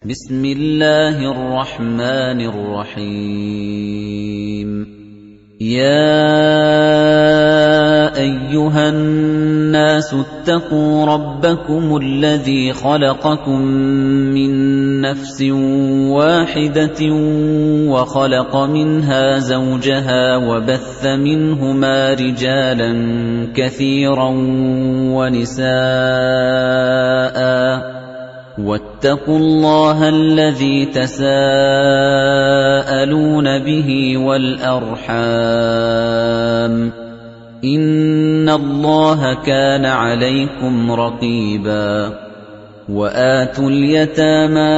بسم الله الرحمن الرحيم يا أيها الناس اتقوا ربكم الذي خلقكم من نفس واحدة وخلق منها زوجها وبث منهما رجالا كثيرا ونساء واتقوا الله الذي تساءلون به والأرحام إن الله كان عليكم رقيبا وآتوا اليتامى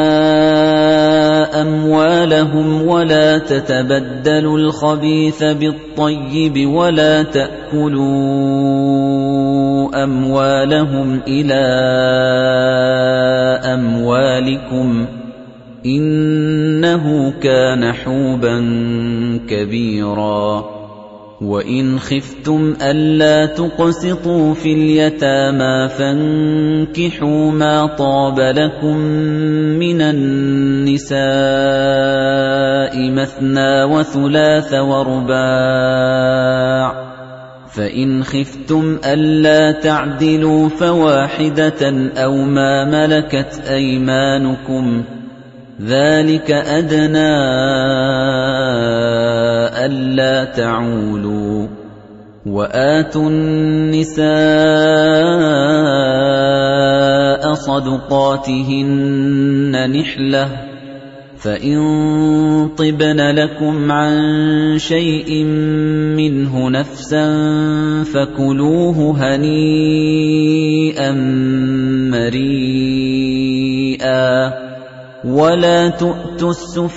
أموالهم ولا تتبدلوا الخبيث بالطيب ولا تأكلوا أموالهم إلى أموالكم إنه كان حوبا كبيرا وإن خفتم ألا تقسطوا في اليتامى فانكحوا ما طاب لكم من النساء مثنى وثلاث ورباع فإن خفتم ألا تعدلوا فواحدة أو ما ملكت أيمانكم ذلك أدنى ألا تعولوا وآتوا النساء صدقاتهن نحلة فإن طبن لكم عن شيء منه نفسا فكلوه هنيئا مريئا ولا تؤتوا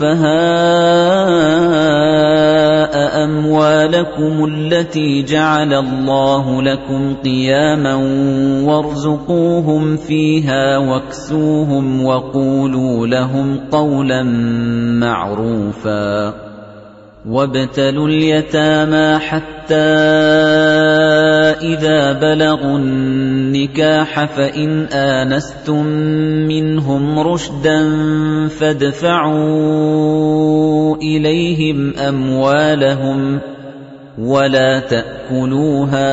السفهاء أموالكم التي جعل الله لكم قياما وارزقوهم فيها واكسوهم وقولوا لهم قولا معروفا وابتلوا اليتامى حتى إذا بلغوا النكاح فإن آنستم منهم رشدا فادفعوا إليهم أموالهم ولا تأكلوها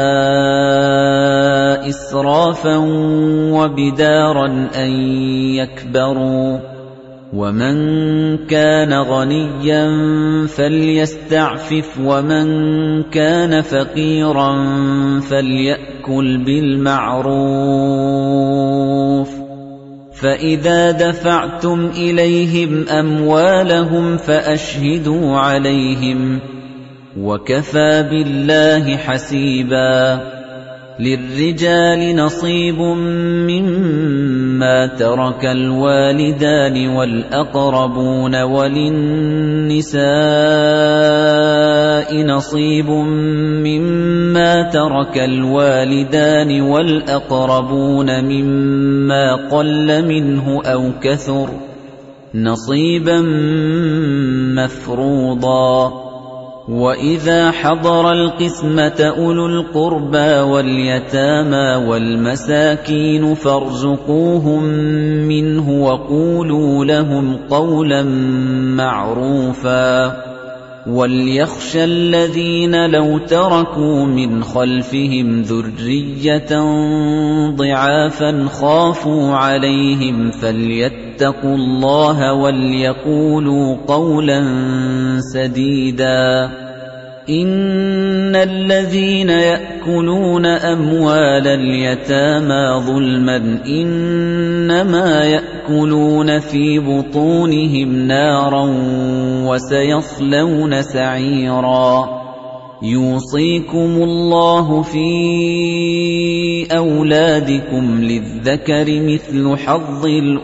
إسرافا وبدارا أن يكبروا ومن كان غنيا فليستعفف ومن كان فقيرا فليأكل بالمعروف فإذا دفعتم إليهم أموالهم فأشهدوا عليهم وكفى بالله حسيبا للرجال نصيب مما ترك الوالدان والأقربون وللنساء نصيب مما ترك الوالدان والأقربون مما قل منه أو كثر نصيبا مفروضا وَإِذَا حَضَرَ الْقِسْمَةَ أُولُو الْقُرْبَى وَالْيَتَامَى وَالْمَسَاكِينُ فَارْزُقُوهُم مِّنْهُ وَقُولُوا لَهُمْ قَوْلًا مَّعْرُوفًا وَلْيَخْشَ الَّذِينَ لَوْ تَرَكُوا مِنْ خَلْفِهِمْ ذُرِّيَّةً ضِعَافًا خَافُوا عَلَيْهِمْ فَلْيَتَّقُوا اللَّهَ وَلْيَقُولُوا قَوْلًا سَدِيدًا إِنَّ الَّذِينَ يَأْكُلُونَ أَمْوَالَ الْيَتَامَى ظُلْمًا إِنَّمَا يَأْكُلُونَ فِي بُطُونِهِمْ نَارًا وَسَيَصْلَوْنَ سَعِيرًا يُوصِيكُمُ اللَّهُ فِي أَوْلَادِكُمْ لِلذَّكَرِ مِثْلُ حَظِّ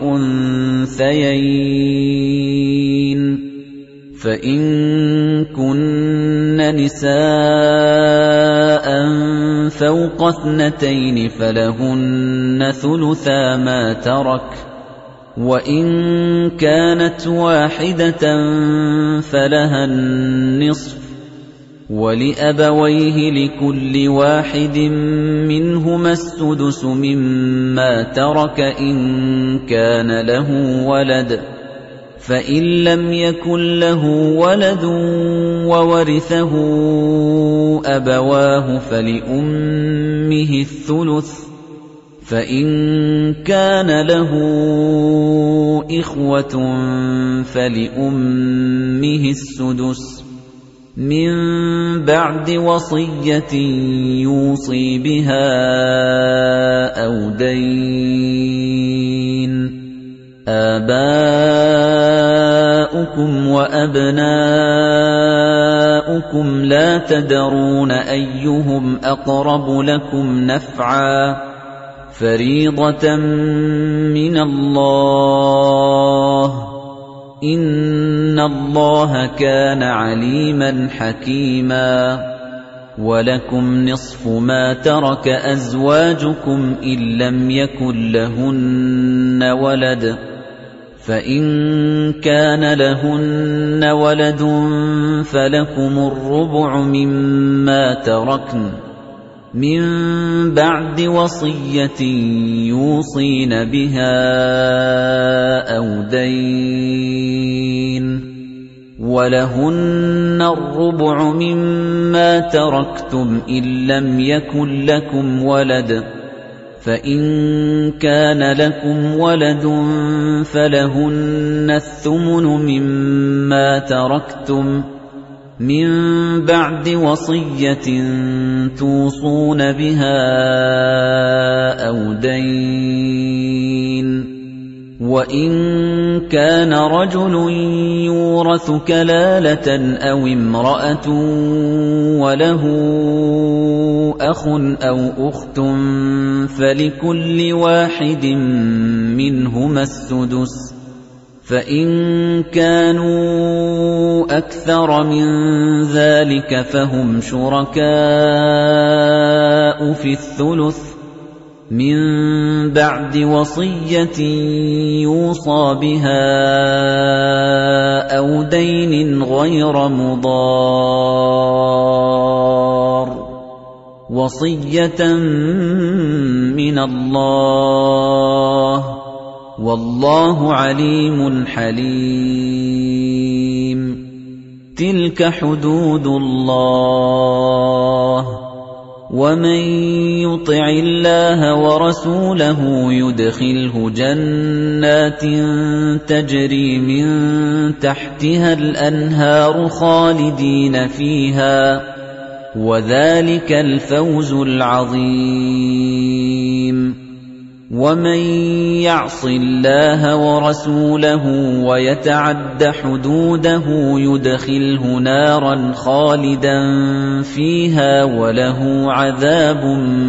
الْأُنثَيَيْنِ فَإِن كُنَّ نِسَاءً فَوْقَ اثْنَتَيْنِ فَلَهُنَّ ثُلُثَا مَا تَرَكَ وَإِن كَانَتْ وَاحِدَةً فَلَهَا النِّصْفُ وَلِأَبَوَيْهِ لِكُلِّ وَاحِدٍ مِّنْهُمَا السُّدُسُ مِمَّا تَرَكَ إِن كَانَ لَهُ وَلَدٌ فإن لم يكن له ولد وورثه أبواه فلأمه الثلث، فإن كان له إخوة فلأمه السدس من بعد وصية يوصي بها أو دين. آباؤكم وأبناؤكم لا تدرون أيهم أقرب لكم نفعا، فريضة من الله، إن الله كان عليما حكيما. ولكم نصف ما ترك أزواجكم إن لم يكن لهن ولد، فإن كان لهن ولد فلكم الربع مما تركن من بعد وصية يوصين بها أو دين. ولهن الربع مما تركتم إن لم يكن لكم ولد، فإن كان لكم ولد فلهن الثمن مما تركتم من بعد وصية توصون بها أو دين. وإن كان رجل يورث كلالة أو امرأة وله أخ أو أخت فلكل واحد منهما السدس، فإن كانوا أكثر من ذلك فهم شركاء في الثلث من بعد وصية يوصى بها أو دين غير مضار، وصية من الله، والله عليم حليم. تلك حدود الله، ومن يطع الله ورسوله يدخله جنات تجري من تحتها الأنهار خالدين فيها، وذلك الفوز العظيم. ومن يعص الله ورسوله ويتعد حدوده يدخله نارا خالدا فيها وله عذاب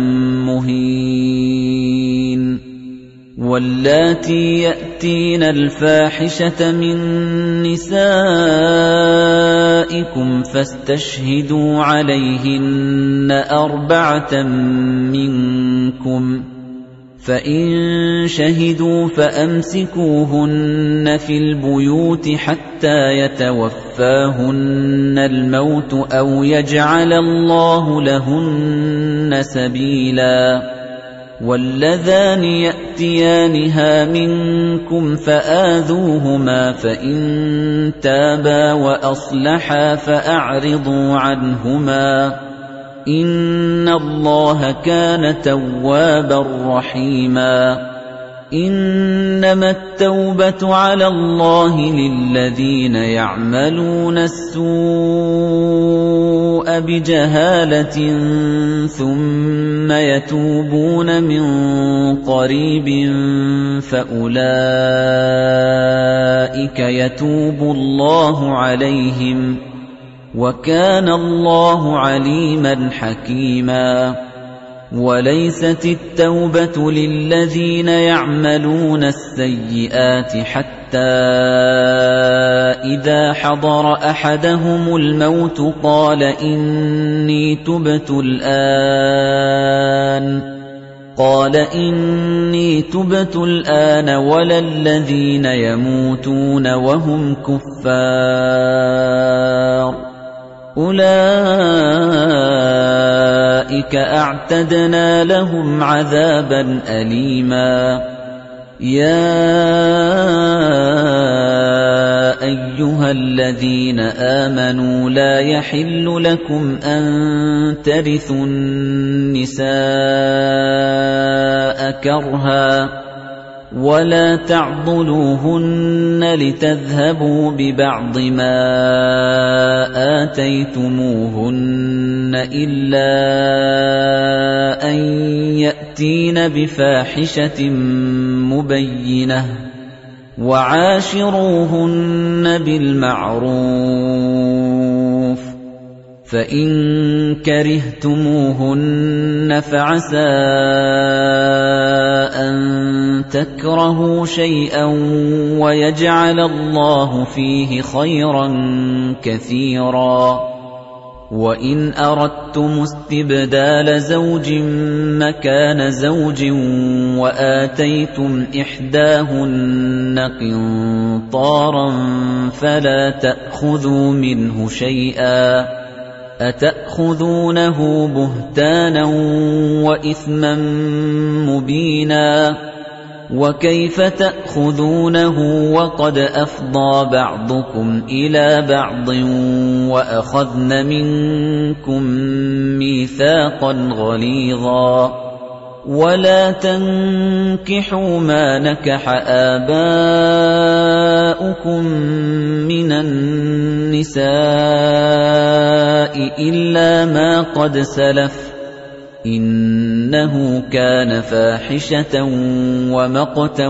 مهين. واللاتي يأتين الفاحشة من نسائكم فاستشهدوا عليهن 4 منكم، فإن شهدوا فأمسكوهن في البيوت حتى يتوفاهن الموت أو يجعل الله لهن سبيلا. واللذان يأتيانها منكم فآذوهما، فإن تابا وأصلحا فأعرضوا عنهما، إن الله كان توابا رحيما. إنما التوبة على الله للذين يعملون السوء بجهالة ثم يتوبون من قريب فأولئك يتوب الله عليهم، وكان الله عليما حكيما. وليست التوبة للذين يعملون السيئات حتى إذا حضر أحدهم الموت قال إني تبت الآن ولا الذين يموتون وهم كفار، أولئك أعتدنا لهم عذابا أليما. يا أَيُّهَا الَّذِينَ آمَنُوا لَا يَحِلُّ لَكُمْ أَن تَرِثُوا النِّسَاءَ كَرْهًا وَلَا تَعْضُلُوهُنَّ لِتَذْهَبُوا بِبَعْضِ مَا آتَيْتُمُوهُنَّ إِلَّا أَن يَأْتِينَ بِفَاحِشَةٍ مُبَيِّنَةٍ وَعَاشِرُوهُنَّ بِالْمَعْرُوفِ ۚ فَإِن كَرِهْتُمُوهُنَّ فَعَسَىٰ أَن تَكْرَهُوا شَيْئًا وَيَجْعَلَ اللَّهُ فِيهِ خَيْرًا كَثِيرًا وَإِنْ أَرَدتُّمُ اسْتِبْدَالَ زَوْجٍ مَّكَانَ زَوْجٍ وَآتَيْتُمْ إِحْدَاهُنَّ قِنطَارًا فَلَا تَأْخُذُوا مِنْهُ شَيْئًا أَتَأْخُذُونَهُ بُهْتَانًا وَإِثْمًا مُّبِينًا وَكَيْفَ تَأْخُذُونَهُ وَقَدْ أَفْضَىٰ بَعْضُكُمْ إِلَىٰ بَعْضٍ وَأَخَذْنَ مِنكُم مِّيثَاقًا غَلِيظًا وَلَا تَنكِحُوا مَا نَكَحَ آبَاؤُكُم مِّنَ النِّسَاءِ إِلَّا مَا قَدْ سَلَفَ ۚ إِنَّهُ كَانَ فَاحِشَةً وَمَقْتًا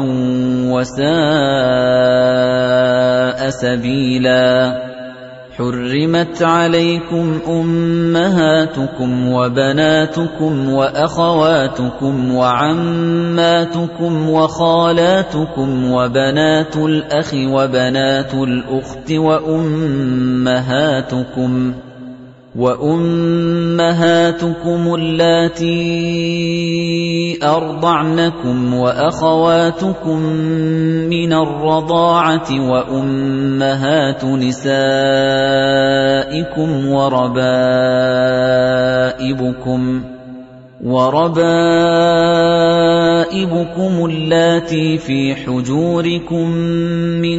وَسَاءَ سَبِيلًا حُرِّمَتْ عَلَيْكُمْ أُمَّهَاتُكُمْ وَبَنَاتُكُمْ وَأَخَوَاتُكُمْ وَعَمَّاتُكُمْ وَخَالَاتُكُمْ وَبَنَاتُ الْأَخِ وَبَنَاتُ الْأُخْتِ وَأُمَّهَاتُكُمُ اللَّاتِي أَرْضَعْنَكُمْ وَأَخَوَاتُكُم مِّنَ الرَّضَاعَةِ وَأُمَّهَاتُ نِسَائِكُمْ وَرَبَائِبُكُمُ اللَّاتِي فِي حُجُورِكُم مِّن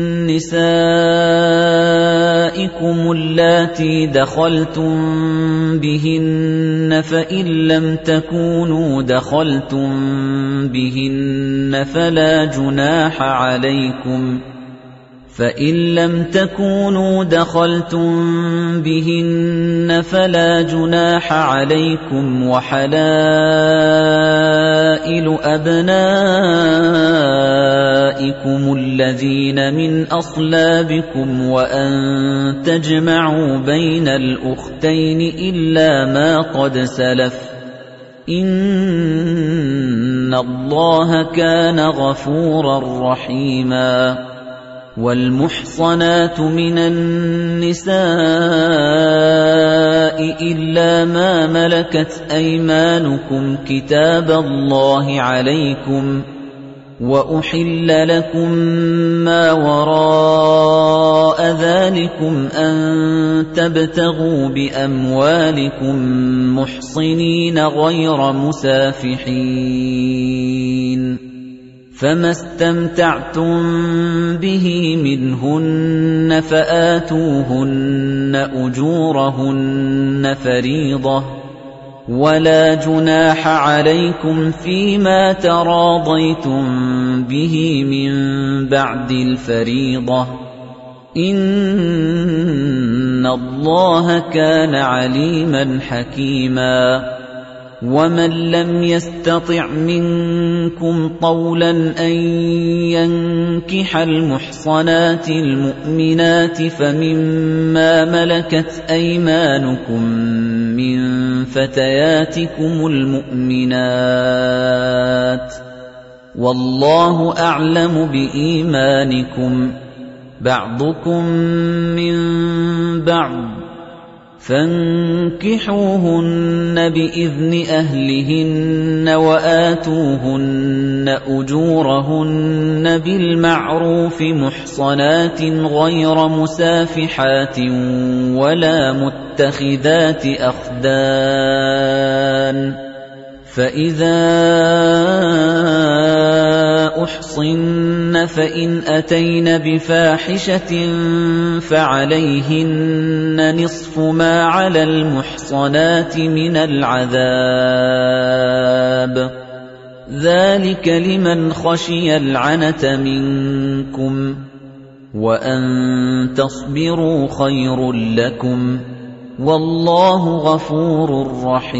نِّسَائِكُمُ اللَّاتِي دَخَلْتُم بِهِنَّ فَإِن لَّمْ تَكُونُوا دَخَلْتُم بِهِنَّ فَلَا جُنَاحَ عَلَيْكُمْ وَحَلَائِلُ أَبْنَائِكُمُ الَّذِينَ مِنْ أَصْلَابِكُمْ وَأَن تَجْمَعُوا بَيْنَ الْأُخْتَيْنِ إِلَّا مَا قَدْ سَلَفَ ۚ إِنَّ اللَّهَ كَانَ غَفُورًا رَّحِيمًا وَالْمُحْصَنَاتُ مِنَ النِّسَاءِ إِلَّا مَا مَلَكَتْ أَيْمَانُكُمْ كِتَابَ اللَّهِ عَلَيْكُمْ ۚ وَأُحِلَّ لَكُم مَّا وَرَاءَ ذَٰلِكُمْ أَن تَبْتَغُوا بِأَمْوَالِكُم مُّحْصِنِينَ غَيْرَ مُسَافِحِينَ فَمَا اسْتَمْتَعْتُم بِهِ مِنْهُنَّ فَآتُوهُنَّ أُجُورَهُنَّ فَرِيضَةً ۚ وَلَا جُنَاحَ عَلَيْكُمْ فِيمَا تَرَاضَيْتُم بِهِ مِن بَعْدِ الْفَرِيضَةِ ۚ إِنَّ اللَّهَ كَانَ عَلِيمًا حَكِيمًا وَمَن لَّمْ يَسْتَطِعْ مِنكُمْ طَوْلًا أَن يَنكِحَ الْمُحْصَنَاتِ الْمُؤْمِنَاتِ فَمِمَّا مَلَكَتْ أَيْمَانُكُم مِّن فَتَيَاتِكُمُ الْمُؤْمِنَاتِ ۚ وَاللَّهُ أَعْلَمُ بِإِيمَانِكُمْ ۚ بَعْضُكُم مِّن بَعْضٍ فَانكِحُوهُنَّ بِإِذْنِ أَهْلِهِنَّ وَآتُوهُنَّ أُجُورَهُنَّ بِالْمَعْرُوفِ مُحْصَنَاتٍ غَيْرَ مُسَافِحَاتٍ وَلَا مُتَّخِذَاتِ أَخْدَانٍ ۚ فَإِذَا أُحْصِنَّ فَإِنْ أَتَيْنَ بِفَاحِشَةٍ فَعَلَيْهِنَّ نِصْفُ مَا عَلَى الْمُحْصَنَاتِ مِنَ الْعَذَابِ ۚ ذَلِكَ لِمَنْ خَشِيَ الْعَنَتَ مِنكُمْ ۚ وَأَن تَصْبِرُوا خَيْرٌ لَّكُمْ ۗ وَاللَّهُ غَفُورٌ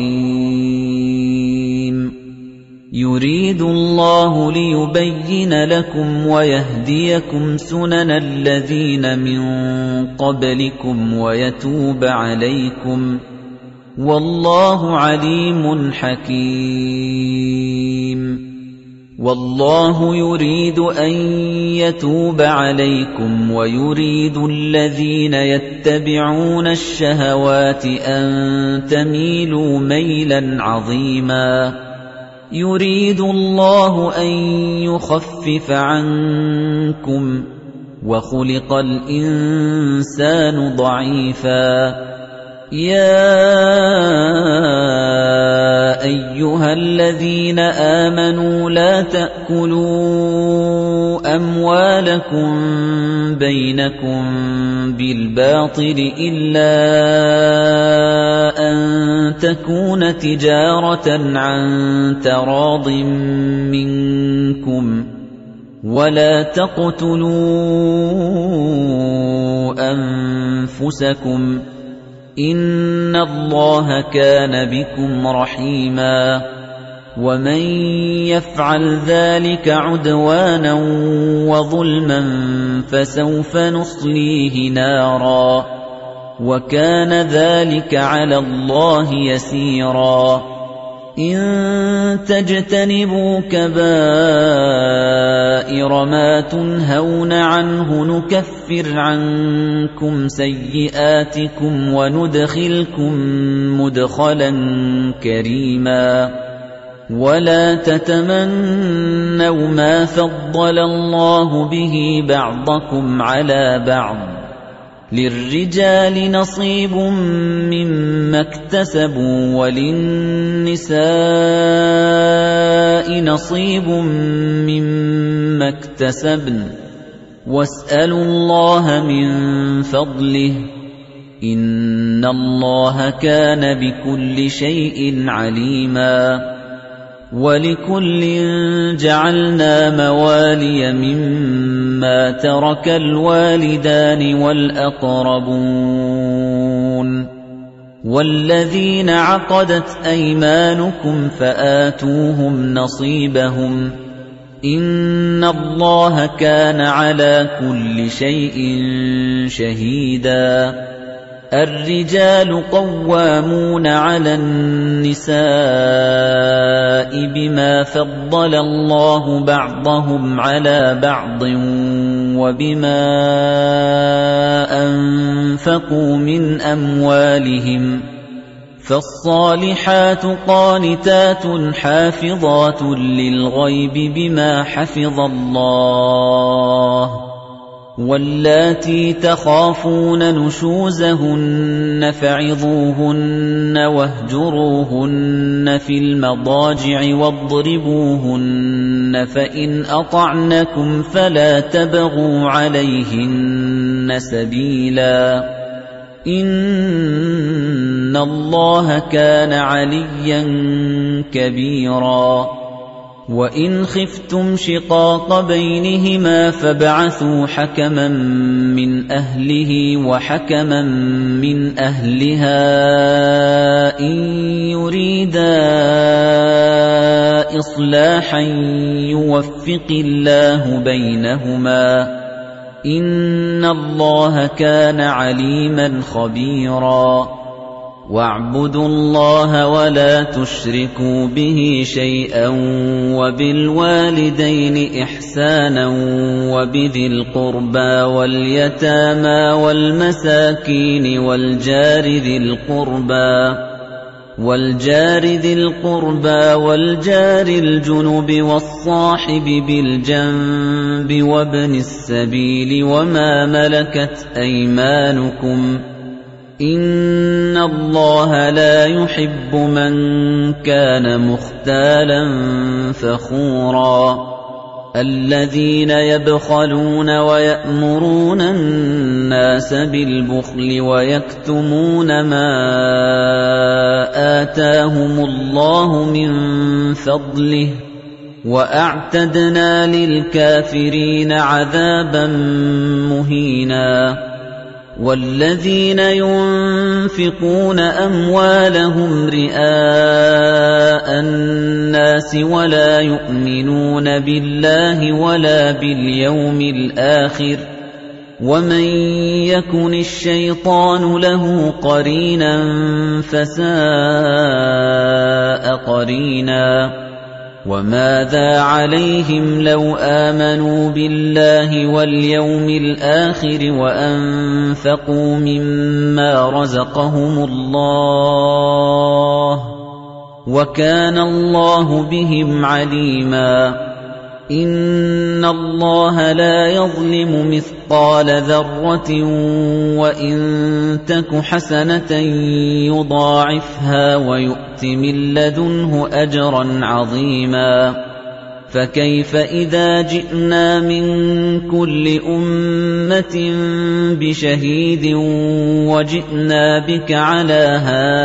رَّحِيمٌ. يُرِيدُ اللَّهُ لِيُبَيِّنَ لَكُمْ وَيَهْدِيَكُمْ سُنَنَ الَّذِينَ مِن قَبْلِكُمْ وَيَتُوبَ عَلَيْكُمْ ۗ وَاللَّهُ عَلِيمٌ حَكِيمٌ. وَاللَّهُ يُرِيدُ أَن يَتُوبَ عَلَيْكُمْ وَيُرِيدُ الَّذِينَ يَتَّبِعُونَ الشَّهَوَاتِ أَن تَمِيلُوا مَيْلًا عَظِيمًا. يُرِيدُ اللَّهُ أَن يُخَفِّفَ عَنكُمْ، وَخُلِقَ الْإِنسَانُ ضَعِيفًا. يَا أَيُّهَا الَّذِينَ آمَنُوا لَا تَأْكُلُوا أَمْوَالَكُم بَيْنَكُم بِالْبَاطِلِ إِلَّا أَن تَكُونَ تِجَارَةً عَن تَرَاضٍ مِّنكُمْ ۚ وَلَا تَقْتُلُوا أَنفُسَكُمْ ۚ إِنَّ اللَّهَ كَانَ بِكُمْ رَحِيمًا. وَمَن يَفْعَلْ ذَلِكَ عُدْوَانًا وَظُلْمًا فَسَوْفَ نُصْلِيهِ نَارًا ۚ وَكَانَ ذَلِكَ عَلَى اللَّهِ يَسِيرًا. إِن تَجْتَنِبُوا كَبَائِرَ مَا تُنْهَوْنَ عَنْهُ نُكَفِّرْ عَنكُمْ سَيِّئَاتِكُمْ وَنُدْخِلْكُم مُّدْخَلًا كَرِيمًا. وَلَا تَتَمَنَّوْا مَا فَضَّلَ اللَّهُ بِهِ بَعْضَكُمْ عَلَىٰ بَعْضٍ ۚ لِلرِّجَالِ نَصِيبٌ مِّمَّا اكْتَسَبُوا وَلِلنِّسَاءِ نَصِيبٌ مِّمَّا اكْتَسَبْنَ ۚ وَاسْأَلُوا اللَّهَ مِن فَضْلِهِ ۗ إِنَّ اللَّهَ كَانَ بِكُلِّ شَيْءٍ عَلِيمًا. وَلِكُلٍّ جَعَلْنَا مَوَالِيَ مِمَّا تَرَكَ الْوَالِدَانِ وَالْأَقْرَبُونَ وَالَّذِينَ عَقَدَتْ أَيْمَانُكُمْ فَآتُوهُمْ نَصِيبَهُمْ ۖ إِنَّ اللَّهَ كَانَ عَلَى كُلِّ شَيْءٍ شَهِيدًا. الرِّجَالُ قَوَّامُونَ عَلَى النِّسَاءِ بِمَا فَضَّلَ اللَّهُ بَعْضَهُمْ عَلَى بَعْضٍ وَبِمَا أَنفَقُوا مِنْ أَمْوَالِهِمْ، فَالصَّالِحَاتُ قَانِتَاتٌ حَافِظَاتٌ لِلْغَيْبِ بِمَا حَفِظَ اللَّهُ، وَاللَّاتِي تَخَافُونَ نُشُوزَهُنَّ فَعِظُوهُنَّ وَاهْجُرُوهُنَّ فِي الْمَضَاجِعِ وَاضْرِبُوهُنَّ ۖ فَإِنْ أَطَعْنَكُمْ فَلَا تَبْغُوا عَلَيْهِنَّ سَبِيلًا ۗ إِنَّ اللَّهَ كَانَ عَلِيًّا كَبِيرًا. وَإِنْ خِفْتُمْ شِقَاقَ بَيْنِهِمَا فَابْعَثُوا حَكَمًا مِّنْ أَهْلِهِ وَحَكَمًا مِّنْ أَهْلِهَا إِن يُرِيدَا إِصْلَاحًا يُوَفِّقِ اللَّهُ بَيْنَهُمَا ۗ إِنَّ اللَّهَ كَانَ عَلِيمًا خَبِيرًا. وَاعْبُدُوا اللَّهَ وَلَا تُشْرِكُوا بِهِ شَيْئًا وَبِالْوَالِدَيْنِ إِحْسَانًا وَبِذِي الْقُرْبَى وَالْيَتَامَى وَالْمَسَاكِينِ وَالْجَارِ ذِي الْقُرْبَى وَالْجَارِ الْجُنُبِ وَالصَّاحِبِ بِالْجَنبِ وَابْنِ السَّبِيلِ وَمَا مَلَكَتْ أَيْمَانُكُمْ ۗ إِنَّ اللَّهَ لَا يُحِبُّ مَن كَانَ مُخْتَالًا فَخُورًا الَّذِينَ يَبْخَلُونَ وَيَأْمُرُونَ النَّاسَ بِالْبُخْلِ وَيَكْتُمُونَ مَا آتَاهُمُ اللَّهُ مِن فَضْلِهِ وَأَعْتَدْنَا لِلْكَافِرِينَ عَذَابًا مُهِينًا وَالَّذِينَ يُنفِقُونَ أَمْوَالَهُمْ رِئَاءَ النَّاسِ وَلَا يُؤْمِنُونَ بِاللَّهِ وَلَا بِالْيَوْمِ الْآخِرِ وَمَن يَكُنِ الشَّيْطَانُ لَهُ قَرِينًا فَسَاءَ قَرِينًا وَمَاذَا عَلَيْهِمْ لَوْ آمَنُوا بِاللَّهِ وَالْيَوْمِ الْآخِرِ وَأَنفَقُوا مِمَّا رَزَقَهُمُ اللَّهُ وَكَانَ اللَّهُ بِهِمْ عَلِيمًا إِنَّ اللَّهَ لَا يَظْلِمُ مِثْقَالَ ذَرَّةٍ وَإِن تَكُ حَسَنَةً يُضَاعِفْهَا وَيُؤْتِ مِن لَّدُنْهُ أَجْرًا عَظِيمًا فَكَيْفَ إِذَا جِئْنَا مِن كُلِّ أُمَّةٍ بِشَهِيدٍ وَجِئْنَا بِكَ عَلَىٰ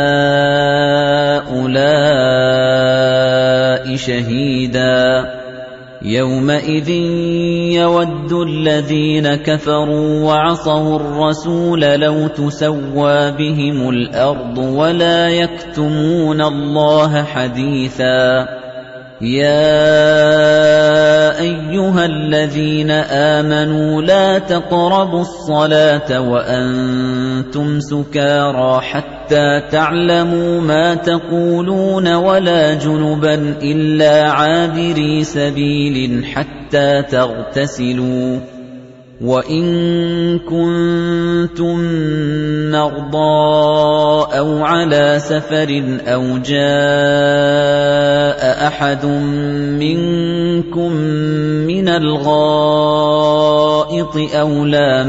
هَٰؤُلَاءِ شَهِيدًا يَوْمَئِذٍ يَوَدُّ الَّذِينَ كَفَرُوا وَعَصَوُا الرَّسُولَ لَوْ تُسَوَّىٰ بِهِمُ الْأَرْضُ وَلَا يَكْتُمُونَ اللَّهَ حَدِيثًا يَا أَيُّهَا الَّذِينَ آمَنُوا لَا تَقْرَبُوا الصَّلَاةَ وَأَنتُمْ سُكَارَىٰ حَتَّىٰ تَعْلَمُوا مَا تَقُولُونَ وَلَا جُنُبًا إِلَّا عَابِرِي سَبِيلٍ حَتَّىٰ تَغْتَسِلُوا وَإِن كُنتُم مَّرْضَىٰ أَوْ عَلَىٰ سَفَرٍ أَوْ جَاءَ أَحَدٌ مِّنكُم مِّنَ الْغَائِطِ أَوْ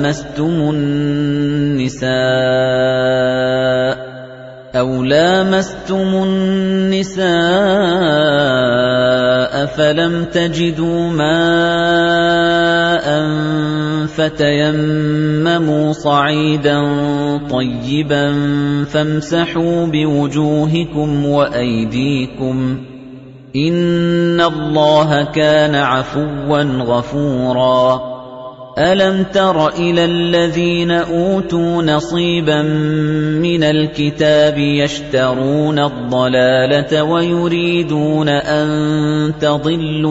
لَامَسْتُمُ النِّسَاءَ فَلَمْ تَجِدُوا مَاءً فَتَيَمَّمُوا صَعِيدًا طَيِّبًا فَامْسَحُوا بِوُجُوهِكُمْ وَأَيْدِيكُمْ ۗ إِنَّ اللَّهَ كَانَ عَفُوًّا غَفُورًا أَلَمْ تَرَ إِلَى الَّذِينَ أُوتُوا نَصِيبًا مِّنَ الْكِتَابِ يَشْتَرُونَ الضَّلَالَةَ وَيُرِيدُونَ أَن تَضِلُّوا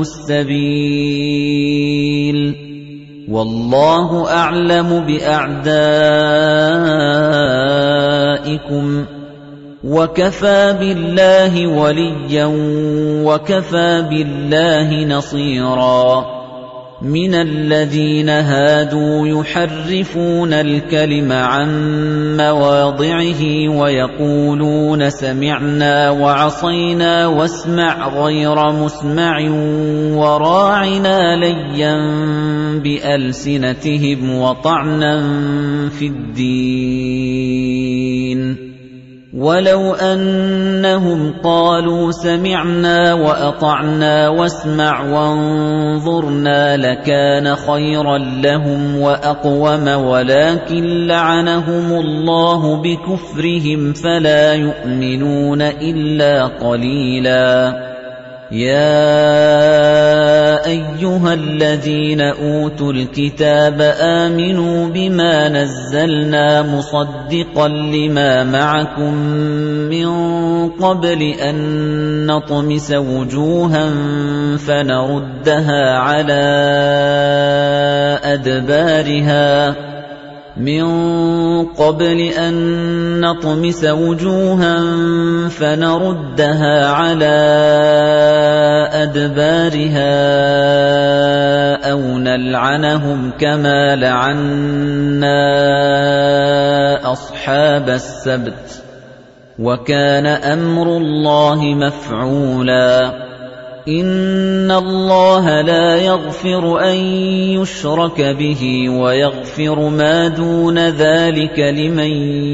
السَّبِيلَ وَاللَّهُ أَعْلَمُ بِأَعْدَائِكُمْ وَكَفَىٰ بِاللَّهِ وَلِيًّا وَكَفَىٰ بِاللَّهِ نَصِيرًا مِنَ الَّذِينَ هَادُوا يُحَرِّفُونَ الْكَلِمَ عَن مَّوَاضِعِهِ وَيَقُولُونَ سَمِعْنَا وَعَصَيْنَا وَاسْمَعْ غَيْرَ مُسْمَعٍ وَرَاعِنَا لَيًّا بِأَلْسِنَتِهِمْ وَطَعْنًا فِي الدِّينِ وَلَوْ أَنَّهُمْ قَالُوا سَمِعْنَا وَأَطَعْنَا وَاسْمَعْ وَانظُرْنَا لَكَانَ خَيْرًا لَّهُمْ وَأَقْوَمَ وَلَٰكِن لَّعَنَهُمُ اللَّهُ بِكُفْرِهِمْ فَلَا يُؤْمِنُونَ إِلَّا قَلِيلًا يَا أَيُّهَا الَّذِينَ أُوتُوا الْكِتَابَ آمِنُوا بِمَا نَزَّلْنَا مُصَدِّقًا لِّمَا مَعَكُم مِّن قَبْلِ أَن نَّطْمِسَ وُجُوهًا فَنَرُدَّهَا عَلَىٰ أَدْبَارِهَا أَوْ نَلْعَنَهُمْ كَمَا لَعَنَّا أَصْحَابَ السَّبْتِ ۚ وَكَانَ أَمْرُ اللَّهِ مَفْعُولًا إِنَّ اللَّهَ لَا يَغْفِرُ أَن يُشْرَكَ بِهِ وَيَغْفِرُ مَا دُونَ ذَلِكَ لِمَن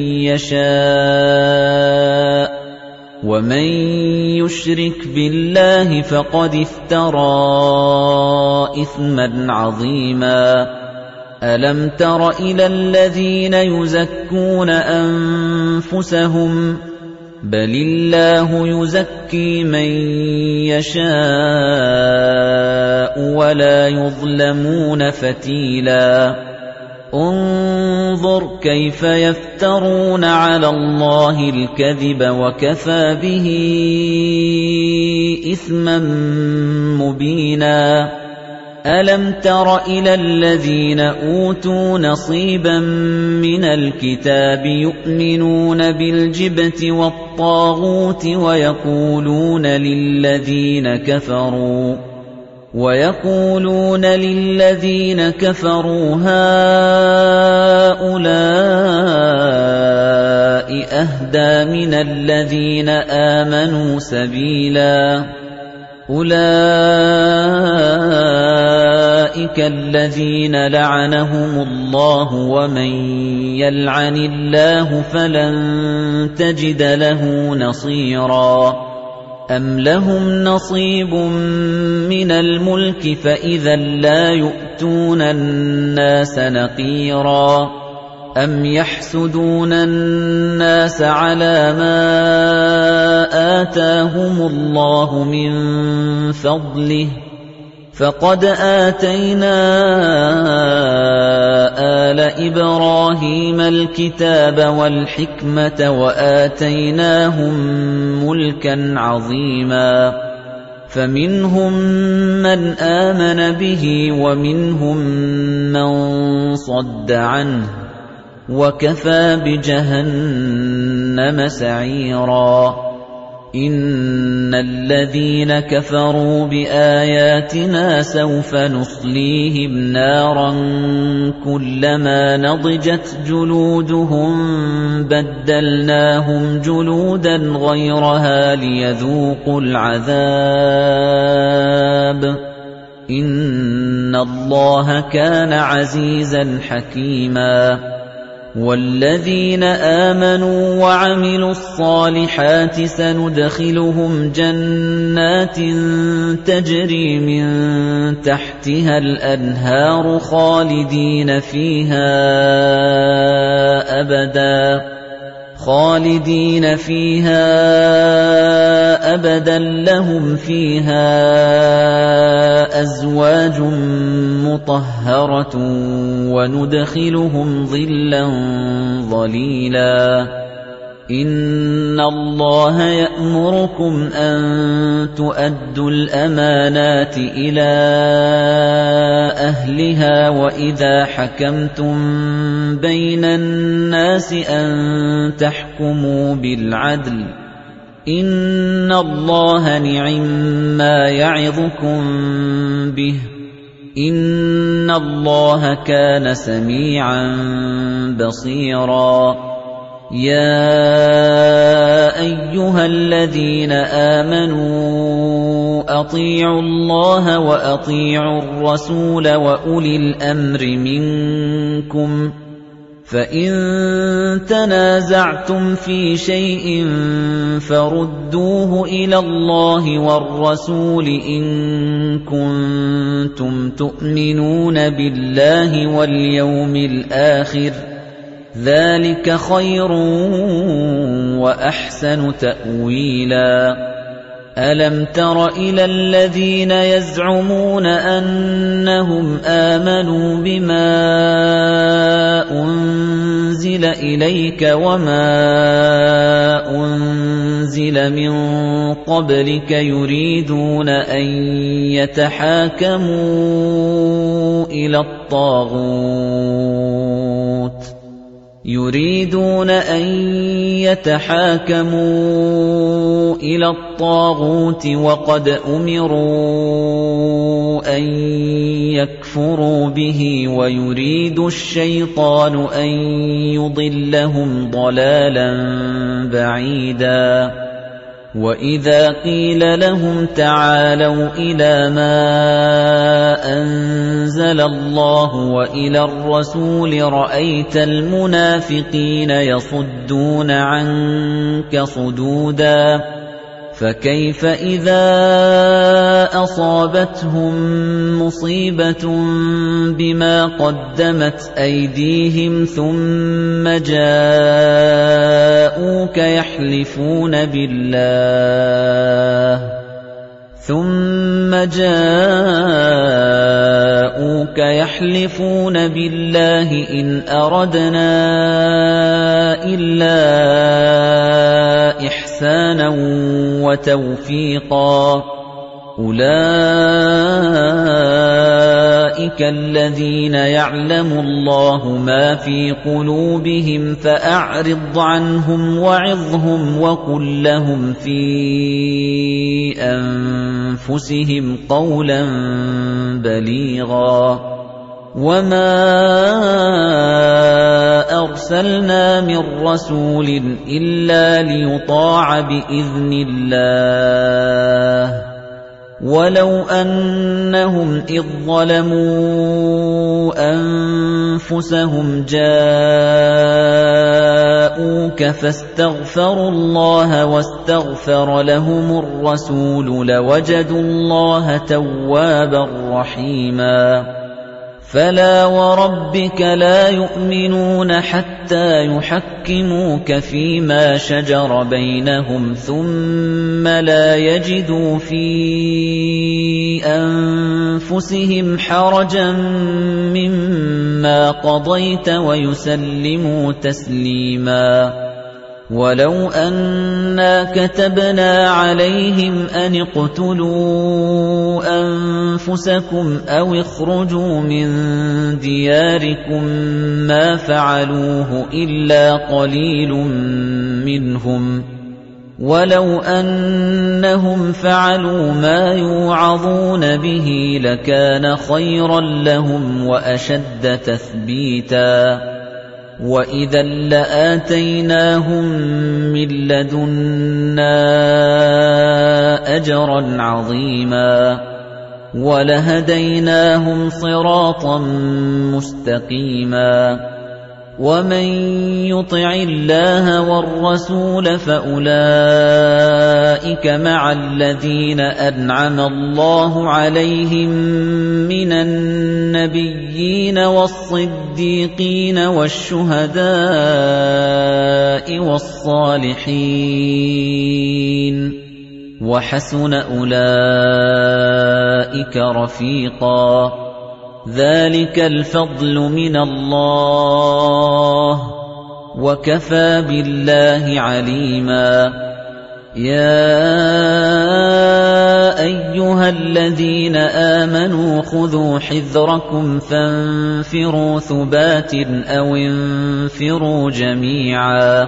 يَشَاءُ ۚ وَمَن يُشْرِكْ بِاللَّهِ فَقَدِ افْتَرَىٰ إِثْمًا عَظِيمًا أَلَمْ تَرَ إِلَى الَّذِينَ يُزَكُّونَ أَنفُسَهُم ۚ بَلِ اللَّهُ يُزَكِّي مَن يَشَاءُ وَلَا يُظْلَمُونَ فَتِيلًا انظُرْ كَيْفَ يَفْتَرُونَ عَلَى اللَّهِ الْكَذِبَ وَكَفَىٰ بِهِ إِثْمًا مُّبِينًا أَلَمْ تَرَ إِلَى الَّذِينَ أُوتُوا نَصِيبًا مِّنَ الْكِتَابِ يُؤْمِنُونَ بِالْجِبْتِ وَالطَّاغُوتِ وَيَقُولُونَ لِلَّذِينَ كَفَرُوا هَٰؤُلَاءِ أَهْدَىٰ مِنَ الَّذِينَ آمَنُوا سَبِيلًا أُولَٰئِكَ الَّذِينَ لَعَنَهُمُ اللَّهُ وَمَن يَلْعَنِ اللَّهُ فَلَن تَجِدَ لَهُ نَصِيرًا أَمْ لَهُمْ نَصِيبٌ مِّنَ الْمُلْكِ فَإِذًا لَّا يُؤْتُونَ النَّاسَ نَقِيرًا أَمْ يَحْسُدُونَ النَّاسَ عَلَىٰ مَا آتَاهُمُ اللَّهُ مِن فَضْلِهِ ۖ فَقَدْ آتَيْنَا آلَ إِبْرَاهِيمَ الْكِتَابَ وَالْحِكْمَةَ وَآتَيْنَاهُم مُّلْكًا عَظِيمًا فَمِنْهُم مَّنْ آمَنَ بِهِ وَمِنْهُم مَّن صَدَّ عَنْهُ ۚ وَكَفَىٰ بِجَهَنَّمَ سَعِيرًا إِنَّ الَّذِينَ كَفَرُوا بِآيَاتِنَا سَوْفَ نُصْلِيهِمْ نَارًا كُلَّمَا نَضِجَتْ جُلُودُهُم بَدَّلْنَاهُمْ جُلُودًا غَيْرَهَا لِيَذُوقُوا الْعَذَابَ إِنَّ اللَّهَ كَانَ عَزِيزًا حَكِيمًا وَالَّذِينَ آمَنُوا وَعَمِلُوا الصَّالِحَاتِ سَنُدْخِلُهُمْ جَنَّاتٍ تَجْرِي مِن تَحْتِهَا الْأَنْهَارُ خَالِدِينَ فِيهَا أَبَدًا لَّهُمْ فِيهَا أَزْوَاجٌ مُّطَهَّرَةٌ وَنُدْخِلُهُمْ ظِلًّا ظَلِيلًا إِنَّ اللَّهَ يَأْمُرُكُمْ أَن تُؤَدُّوا الْأَمَانَاتِ إِلَىٰ أَهْلِهَا وَإِذَا حَكَمْتُم بَيْنَ النَّاسِ أَن تَحْكُمُوا بِالْعَدْلِ ۚ إِنَّ اللَّهَ نِعِمَّا يَعِظُكُم بِهِ ۗ إِنَّ اللَّهَ كَانَ سَمِيعًا بَصِيرًا يَا أَيُّهَا الَّذِينَ آمَنُوا أَطِيعُوا اللَّهَ وَأَطِيعُوا الرَّسُولَ وَأُولِي الْأَمْرِ مِنكُمْ ۖ فَإِن تَنَازَعْتُمْ فِي شَيْءٍ فَرُدُّوهُ إِلَى اللَّهِ وَالرَّسُولِ إِن كُنتُمْ تُؤْمِنُونَ بِاللَّهِ وَالْيَوْمِ الْآخِرِ ۚ ذَلِكَ خَيْرٌ وَأَحْسَنُ تَأْوِيلًا أَلَمْ تَرَ إِلَى الَّذِينَ يَزْعُمُونَ أَنَّهُمْ آمَنُوا بِمَا أُنزِلَ إِلَيْكَ وَمَا أُنزِلَ مِن قَبْلِكَ يُرِيدُونَ أَن يَتَحَاكَمُوا إِلَى الطَّاغُوتِ وَقَدْ أُمِرُوا أَن يَكْفُرُوا بِهِ وَيُرِيدُ الشَّيْطَانُ أَن يُضِلَّهُمْ ضَلَالًا بَعِيدًا وَإِذَا قِيلَ لَهُمْ تَعَالَوْا إِلَىٰ مَا أَنزَلَ اللَّهُ وَإِلَى الرَّسُولِ رَأَيْتَ الْمُنَافِقِينَ يَصُدُّونَ عَنكَ صُدُودًا فَكَيْفَ إِذَا أَصَابَتْهُم مُّصِيبَةٌ بِمَا قَدَّمَتْ أَيْدِيهِمْ ثُمَّ جَاءُوكَ يَحْلِفُونَ بِاللَّهِ إِنْ أَرَدْنَا إِلَّا إِحْسَانًا وَتَوْفِيقًا أُولَئِكَ الَّذِينَ يَعْلَمُ اللَّهُ مَا فِي قُلُوبِهِمْ فَأَعْرِضْ عَنْهُمْ وَعِظْهُمْ وَقُل لَّهُمْ فِي أَنفُسِهِمْ قَوْلًا بَلِيغًا وَمَا أَرْسَلْنَا مِن رَّسُولٍ إِلَّا لِيُطَاعَ بِإِذْنِ اللَّهِ وَلَوْ أَنَّهُمْ إِذ ظَّلَمُوا أَنفُسَهُمْ جَاءُوكَ فَاسْتَغْفَرُوا اللَّهَ وَاسْتَغْفَرَ لَهُمُ الرَّسُولُ لَوَجَدُوا اللَّهَ تَوَّابًا رَّحِيمًا فَلَا وَرَبِّكَ لَا يُؤْمِنُونَ حَتَّىٰ يُحَكِّمُوكَ فِيمَا شَجَرَ بَيْنَهُمْ ثُمَّ لَا يَجِدُوا فِي أَنفُسِهِمْ حَرَجًا مِّمَّا قَضَيْتَ وَيُسَلِّمُوا تَسْلِيمًا وَلَوْ أَنَّا كَتَبْنَا عَلَيْهِمْ أَنِ اقْتُلُوا أَنفُسَكُمْ أَوِ اخْرُجُوا مِن دِيَارِكُم مَّا فَعَلُوهُ إِلَّا قَلِيلٌ مِّنْهُمْ وَلَوْ أَنَّهُمْ فَعَلُوا مَا يُوعَظُونَ بِهِ لَكَانَ خَيْرًا لَّهُمْ وَأَشَدَّ تَثْبِيتًا وَإِذًا لَّآتَيْنَاهُم مِّن لَّدُنَّا أَجْرًا عَظِيمًا وَلَهَدَيْنَاهُمْ صِرَاطًا مُّسْتَقِيمًا وَمَن يُطِعِ اللَّهَ وَالرَّسُولَ فَأُولَٰئِكَ مَعَ الَّذِينَ أَنْعَمَ اللَّهُ عَلَيْهِم مِّنَ النَّبِيِّينَ وَالصِّدِّيقِينَ وَالشُّهَدَاءِ وَالصَّالِحِينَ وَحَسُنَ أُولَٰئِكَ رَفِيقًا ذَلِكَ الْفَضْلُ مِنَ اللَّهِ وَكَفَى بِاللَّهِ عَلِيمًا يَا أَيُّهَا الَّذِينَ آمَنُوا خُذُوا حِذْرَكُمْ فَانفِرُوا ثُبَاتٍ أَوْ انفِرُوا جَمِيعًا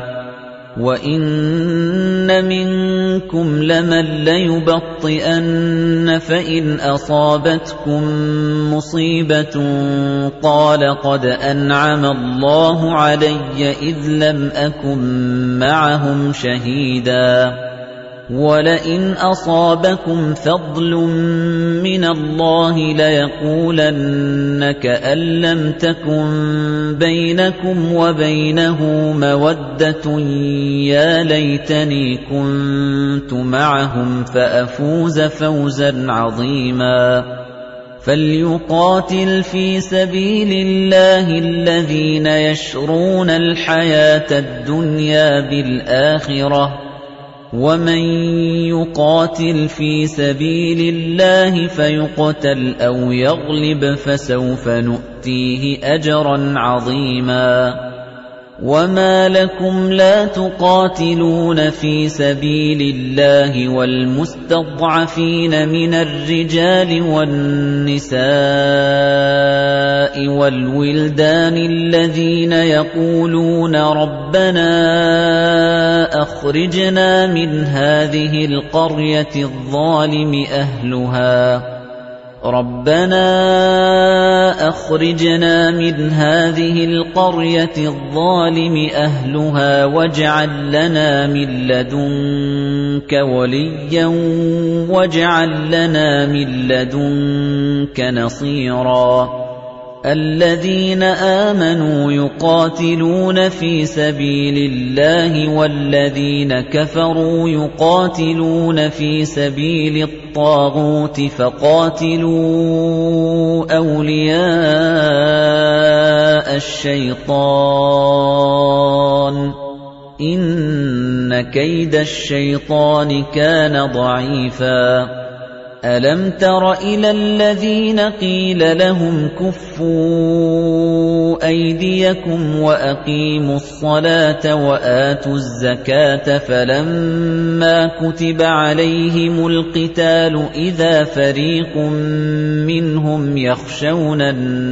وَإِنَّ مِنكُمْ لَمَن لَّيُبَطِّئَنَّ فَإِنْ أَصَابَتْكُم مُّصِيبَةٌ قَالَ قَدْ أَنْعَمَ اللَّهُ عَلَيَّ إِذْ لَمْ أَكُن مَّعَهُمْ شَهِيدًا وَلَئِنْ أَصَابَكُمْ فَضْلٌ مِّنَ اللَّهِ لَيَقُولَنَّ كَأَن لَّمْ تَكُن بَيْنَكُمْ وَبَيْنَهُ مَوَدَّةٌ يَا لَيْتَنِي كُنتُ مَعَهُمْ فَأَفُوزَ فَوْزًا عَظِيمًا فَلْيُقَاتِلْ فِي سَبِيلِ اللَّهِ الَّذِينَ يَشْرُونَ الْحَيَاةَ الدُّنْيَا بِالْآخِرَةِ وَمَن يُقَاتِلْ فِي سَبِيلِ اللَّهِ فَيُقْتَلْ أَوْ يَغْلِبْ فَسَوْفَ نُؤْتِيهِ أَجْرًا عَظِيمًا وَمَا لَكُمْ لَا تُقَاتِلُونَ فِي سَبِيلِ اللَّهِ وَالْمُسْتَضْعَفِينَ مِنَ الرِّجَالِ وَالنِّسَاءِ وَالْوِلْدَانِ الَّذِينَ يَقُولُونَ رَبَّنَا أَخْرِجْنَا مِنْ هَٰذِهِ الْقَرْيَةِ الظَّالِمِ أَهْلُهَا وَاجْعَل لَّنَا مِن لَّدُنكَ لَدُنكَ وَلِيًّا وَاجْعَل لَّنَا مِن لَّدُنكَ نَصِيرًا الَّذِينَ آمَنُوا يُقَاتِلُونَ فِي سَبِيلِ اللَّهِ وَالَّذِينَ كَفَرُوا يُقَاتِلُونَ فِي سَبِيلِ الطَّاغُوتِ فَقَاتِلُوا أَوْلِيَاءَ الشَّيْطَانِ إِنَّ كَيْدَ الشَّيْطَانِ كَانَ ضَعِيفًا أَلَمْ تَرَ إِلَى الَّذِينَ قِيلَ لَهُمْ كُفُّوا أَيْدِيَكُمْ وَأَقِيمُوا الصَّلَاةَ وَآتُوا الزَّكَاةَ فَلَمَّا كُتِبَ عَلَيْهِمُ الْقِتَالُ إِذَا فَرِيقٌ مِّنْهُمْ يَخْشَوْنَ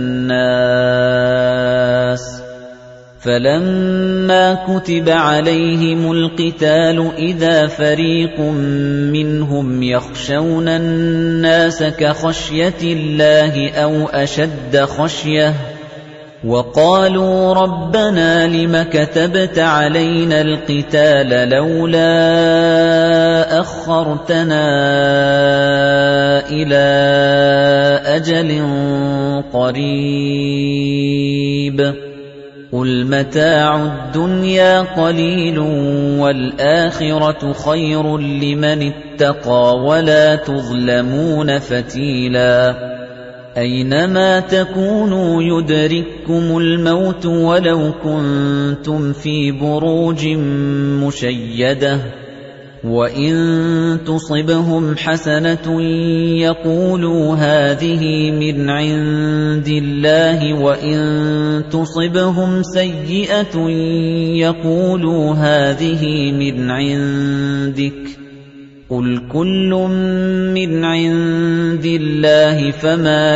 النَّاسَ كَخَشْيَةِ اللَّهِ أَوْ أَشَدَّ خَشْيَةً وَقَالُوا رَبَّنَا لِمَ كَتَبْتَ عَلَيْنَا الْقِتَالَ لَوْلَا أَخَّرْتَنَا إِلَىٰ أَجَلٍ قَرِيبٍ قُلْ مَتَاعُ الدُّنْيَا قَلِيلٌ وَالْآخِرَةُ خَيْرٌ لِّمَنِ اتَّقَىٰ وَلَا تُظْلَمُونَ فَتِيلًا أَيْنَمَا تَكُونُوا يُدْرِككُّمُ الْمَوْتُ وَلَوْ كُنتُمْ فِي بُرُوجٍ مُّشَيَّدَةٍ وَإِن تُصِبْهُمْ حَسَنَةٌ يَقُولُوا هَٰذِهِ مِنْ عِندِ اللَّهِ وَإِن تُصِبْهُمْ سَيِّئَةٌ يَقُولُوا هَٰذِهِ مِنْ عِندِكَ قُلْ كُلٌّ مِّنْ عِندِ اللَّهِ فَمَا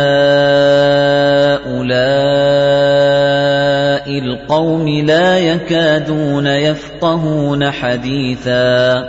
لِهَٰؤُلَاءِ الْقَوْمِ لَا يَكَادُونَ يَفْقَهُونَ حَدِيثًا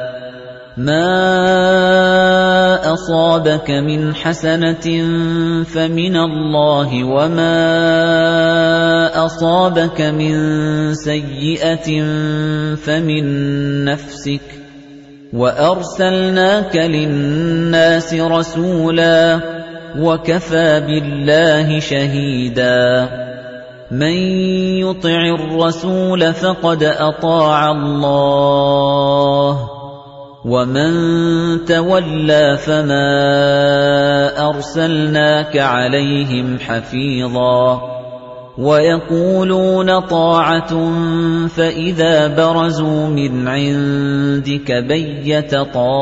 مَا أَصَابَكَ مِنْ حَسَنَةٍ فَمِنَ اللَّهِ وَمَا أَصَابَكَ مِنْ سَيِّئَةٍ فَمِنْ نَفْسِكَ وَأَرْسَلْنَاكَ لِلنَّاسِ رَسُولًا وَكَفَى بِاللَّهِ شَهِيدًا مَن يُطِعِ الرَّسُولَ فَقَدْ أَطَاعَ اللَّهَ وَمَن تَوَلَّىٰ فَمَا أَرْسَلْنَاكَ عَلَيْهِمْ حَفِيظًا وَيَقُولُونَ طَاعَةٌ فَإِذَا بَرَزُوا مِنْ عِندِكَ بَيَّتَ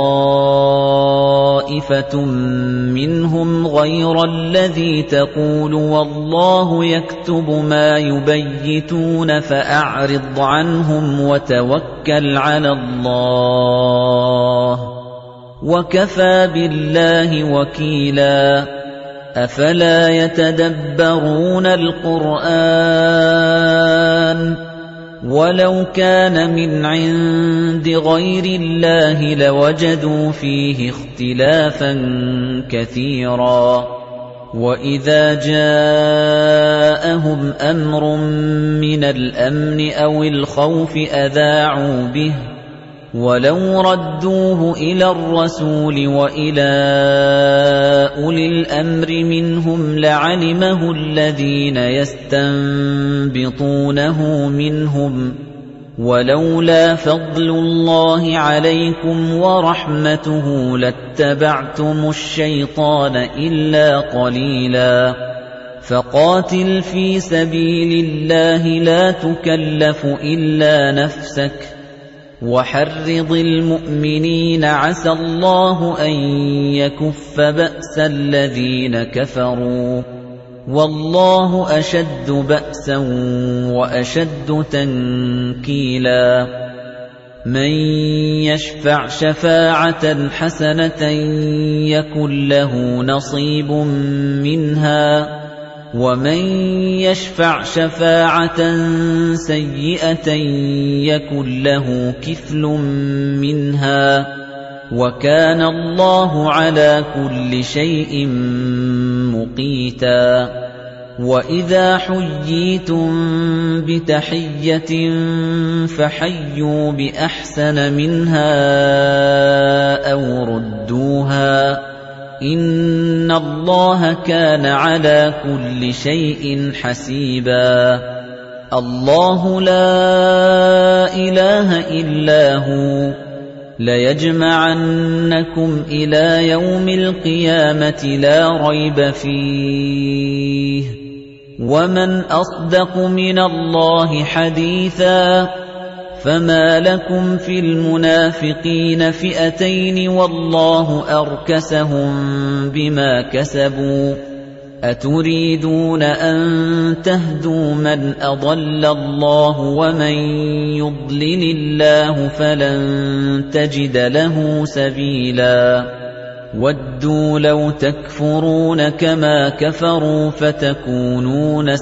طَائِفَةٌ مِّنْهُمْ غَيْرَ الَّذِي تَقُولُ وَاللَّهُ يَكْتُبُ مَا يُبَيِّتُونَ فَأَعْرِضْ عَنْهُمْ وَتَوَكَّلْ عَلَى اللَّهِ وَكَفَى بِاللَّهِ وَكِيلًا أَفَلَا يَتَدَبَّرُونَ الْقُرْآنَ وَلَوْ كَانَ مِنْ عِندِ غَيْرِ اللَّهِ لَوَجَدُوا فِيهِ اخْتِلَافًا كَثِيرًا وَإِذَا جَاءَهُمْ أَمْرٌ مِّنَ الْأَمْنِ أَوِ الْخَوْفِ أَذَاعُوا بِهِ وَلَوْ رَدُّوهُ إِلَى الرَّسُولِ وَإِلَى أُولِي الْأَمْرِ مِنْهُمْ لَعَلِمَهُ الَّذِينَ يَسْتَنبِطُونَهُ مِنْهُمْ وَلَوْلَا فَضْلُ اللَّهِ عَلَيْكُمْ وَرَحْمَتُهُ لَاتَّبَعْتُمُ الشَّيْطَانَ إِلَّا قَلِيلًا فَقَاتِلْ فِي سَبِيلِ اللَّهِ لَا تُكَلَّفُ إِلَّا نَفْسَكَ وَحَرِّضِ الْمُؤْمِنِينَ عَسَى اللَّهُ أَن يَكُفَّ بَأْسَ الَّذِينَ كَفَرُوا وَاللَّهُ أَشَدُّ بَأْسًا وَأَشَدُّ تَنكِيلًا مَن يَشْفَعْ شَفَاعَةً حَسَنَةً يَكُن لَّهُ نَصِيبٌ مِّنْهَا وَمَن يَشْفَعْ شَفَاعَةً سَيِّئَةً يَكُن لَّهُ كِفْلٌ مِّنْهَا وَكَانَ اللَّهُ عَلَى كُلِّ شَيْءٍ مُّقِيتًا وَإِذَا حُيِّيتُم بِتَحِيَّةٍ فَحَيُّوا بِأَحْسَنَ مِنْهَا أَوْ رُدُّوهَا ۗ إِنَّ اللَّهَ كَانَ عَلَى كُلِّ شَيْءٍ حَسِيبًا. اللَّهُ لَا إِلَٰهَ إِلَّا هُوَ لَيَجْمَعَنَّكُمْ إِلَىٰ يَوْمِ الْقِيَامَةِ لَا رَيْبَ فِيهِ ۗ وَمَنْ أَصْدَقُ مِنَ اللَّهِ حَدِيثًا. فَمَا لَكُمْ فِي الْمُنَافِقِينَ فِئَتَيْنِ وَاللَّهُ أَرْكَسَهُم بِمَا كَسَبُوا ۚ أَتُرِيدُونَ أَن تَهْدُوا مَنْ أَضَلَّ اللَّهُ وَمَن يُضْلِلِ اللَّهُ فَلَن تَجِدَ لَهُ سَبِيلًا. وَدُّوا لَوْ تَكْفُرُونَ كَمَا كَفَرُوا فَتَكُونُونَ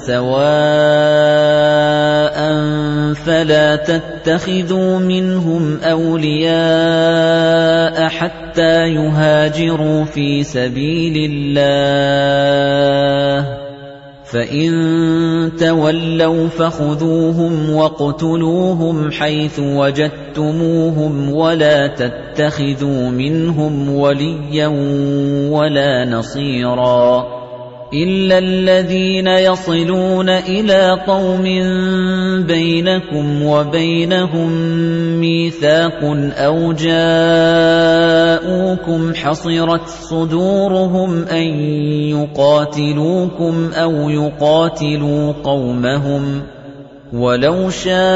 سَوَاءً فَلَا تَتَّخِذُوا مِنْهُمْ أَوْلِيَاءَ حَتَّى يُهَاجِرُوا فِي سَبِيلِ اللَّهِ ۚ فَإِن تَوَلَّوْا فَخُذُوهُمْ وَاقْتُلُوهُمْ حَيْثُ وَجَدتُّمُوهُمْ وَلَا تَتَّخِذُوا مِنْهُمْ وَلِيًّا وَلَا نَصِيرًا إِلَّا الَّذِينَ يَصِلُونَ إِلَىٰ قَوْمٍ بَيْنَكُمْ وَبَيْنَهُم مِّيثَاقٌ أَوْ جَاءُوكُمْ حَصِرَتْ صُدُورُهُمْ أَن يُقَاتِلُوكُمْ أَوْ يُقَاتِلُوا قَوْمَهُمْ ۚ وَلَوْ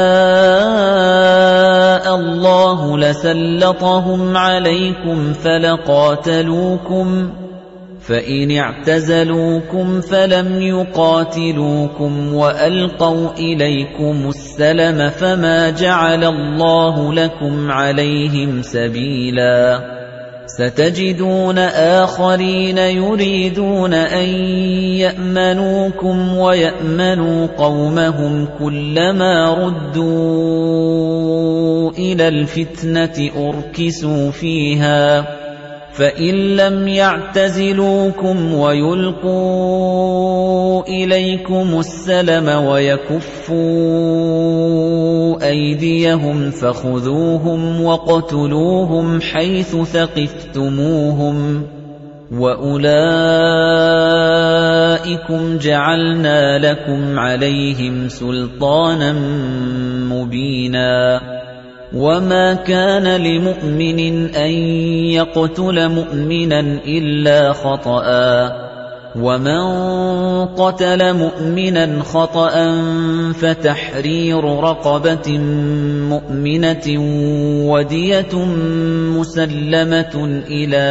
شَاءَ اللَّهُ لَسَلَّطَهُمْ عَلَيْكُمْ فَلَقَاتَلُوكُمْ ۚ فَإِنِ اعْتَزَلُوكُمْ فَلَمْ يُقَاتِلُوكُمْ وَأَلْقَوْا إِلَيْكُمُ السَّلَمَ فَمَا جَعَلَ اللَّهُ لَكُمْ عَلَيْهِمْ سَبِيلًا. سَتَجِدُونَ آخَرِينَ يُرِيدُونَ أَن يَأْمَنُوكُمْ وَيَأْمَنُوا قَوْمَهُمْ كُلَّمَا رُدُّوا إِلَى الْفِتْنَةِ أُرْكِسُوا فِيهَا، فَإِن لَّمْ يَعْتَزِلُوكُمْ وَيُلْقُوا إِلَيْكُمُ السَّلَمَ وَيَكُفُّوا أَيْدِيَهُمْ فَخُذُوهُمْ وَاقْتُلُوهُمْ حَيْثُ ثَقِفْتُمُوهُمْ ۚ وَأُولَٰئِكُمْ جَعَلْنَا لَكُمْ عَلَيْهِمْ سُلْطَانًا مُّبِينًا. وَمَا كَانَ لِمُؤْمِنٍ أَن يَقْتُلَ مُؤْمِنًا إِلَّا خَطَأً ۚ وَمَن قَتَلَ مُؤْمِنًا خَطَأً فَتَحْرِيرُ رَقَبَةٍ مُّؤْمِنَةٍ وَدِيَةٌ مُّسَلَّمَةٌ إِلَىٰ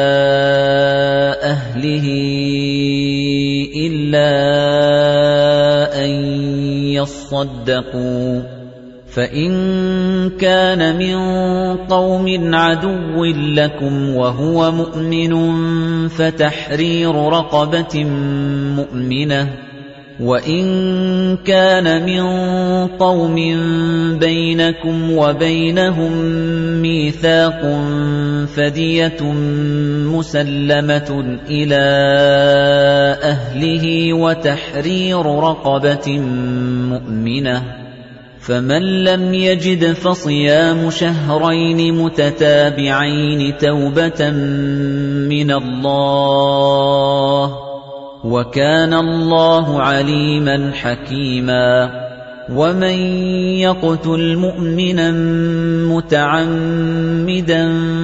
أَهْلِهِ إِلَّا أَن يَصَّدَّقُوا ۚ فَإِن كَانَ مِن قَوْمٍ عَدُوٍّ لَّكُمْ وَهُوَ مُؤْمِنٌ فَتَحْرِيرُ رَقَبَةٍ مُّؤْمِنَةٍ ۖ وَإِن كَانَ مِن قَوْمٍ بَيْنَكُمْ وَبَيْنَهُم مِّيثَاقٌ فَدِيَةٌ مُّسَلَّمَةٌ إِلَىٰ أَهْلِهِ وَتَحْرِيرُ رَقَبَةٍ مُّؤْمِنَةٍ ۖ فَمَن لَّمْ يَجِدْ فَصِيَامُ شَهْرَيْنِ مُتَتَابِعَيْنِ تَوْبَةً مِّنَ اللَّهِ ۗ وَكَانَ اللَّهُ عَلِيمًا حَكِيمًا. وَمَن يَقْتُلْ مُؤْمِنًا مُّتَعَمِّدًا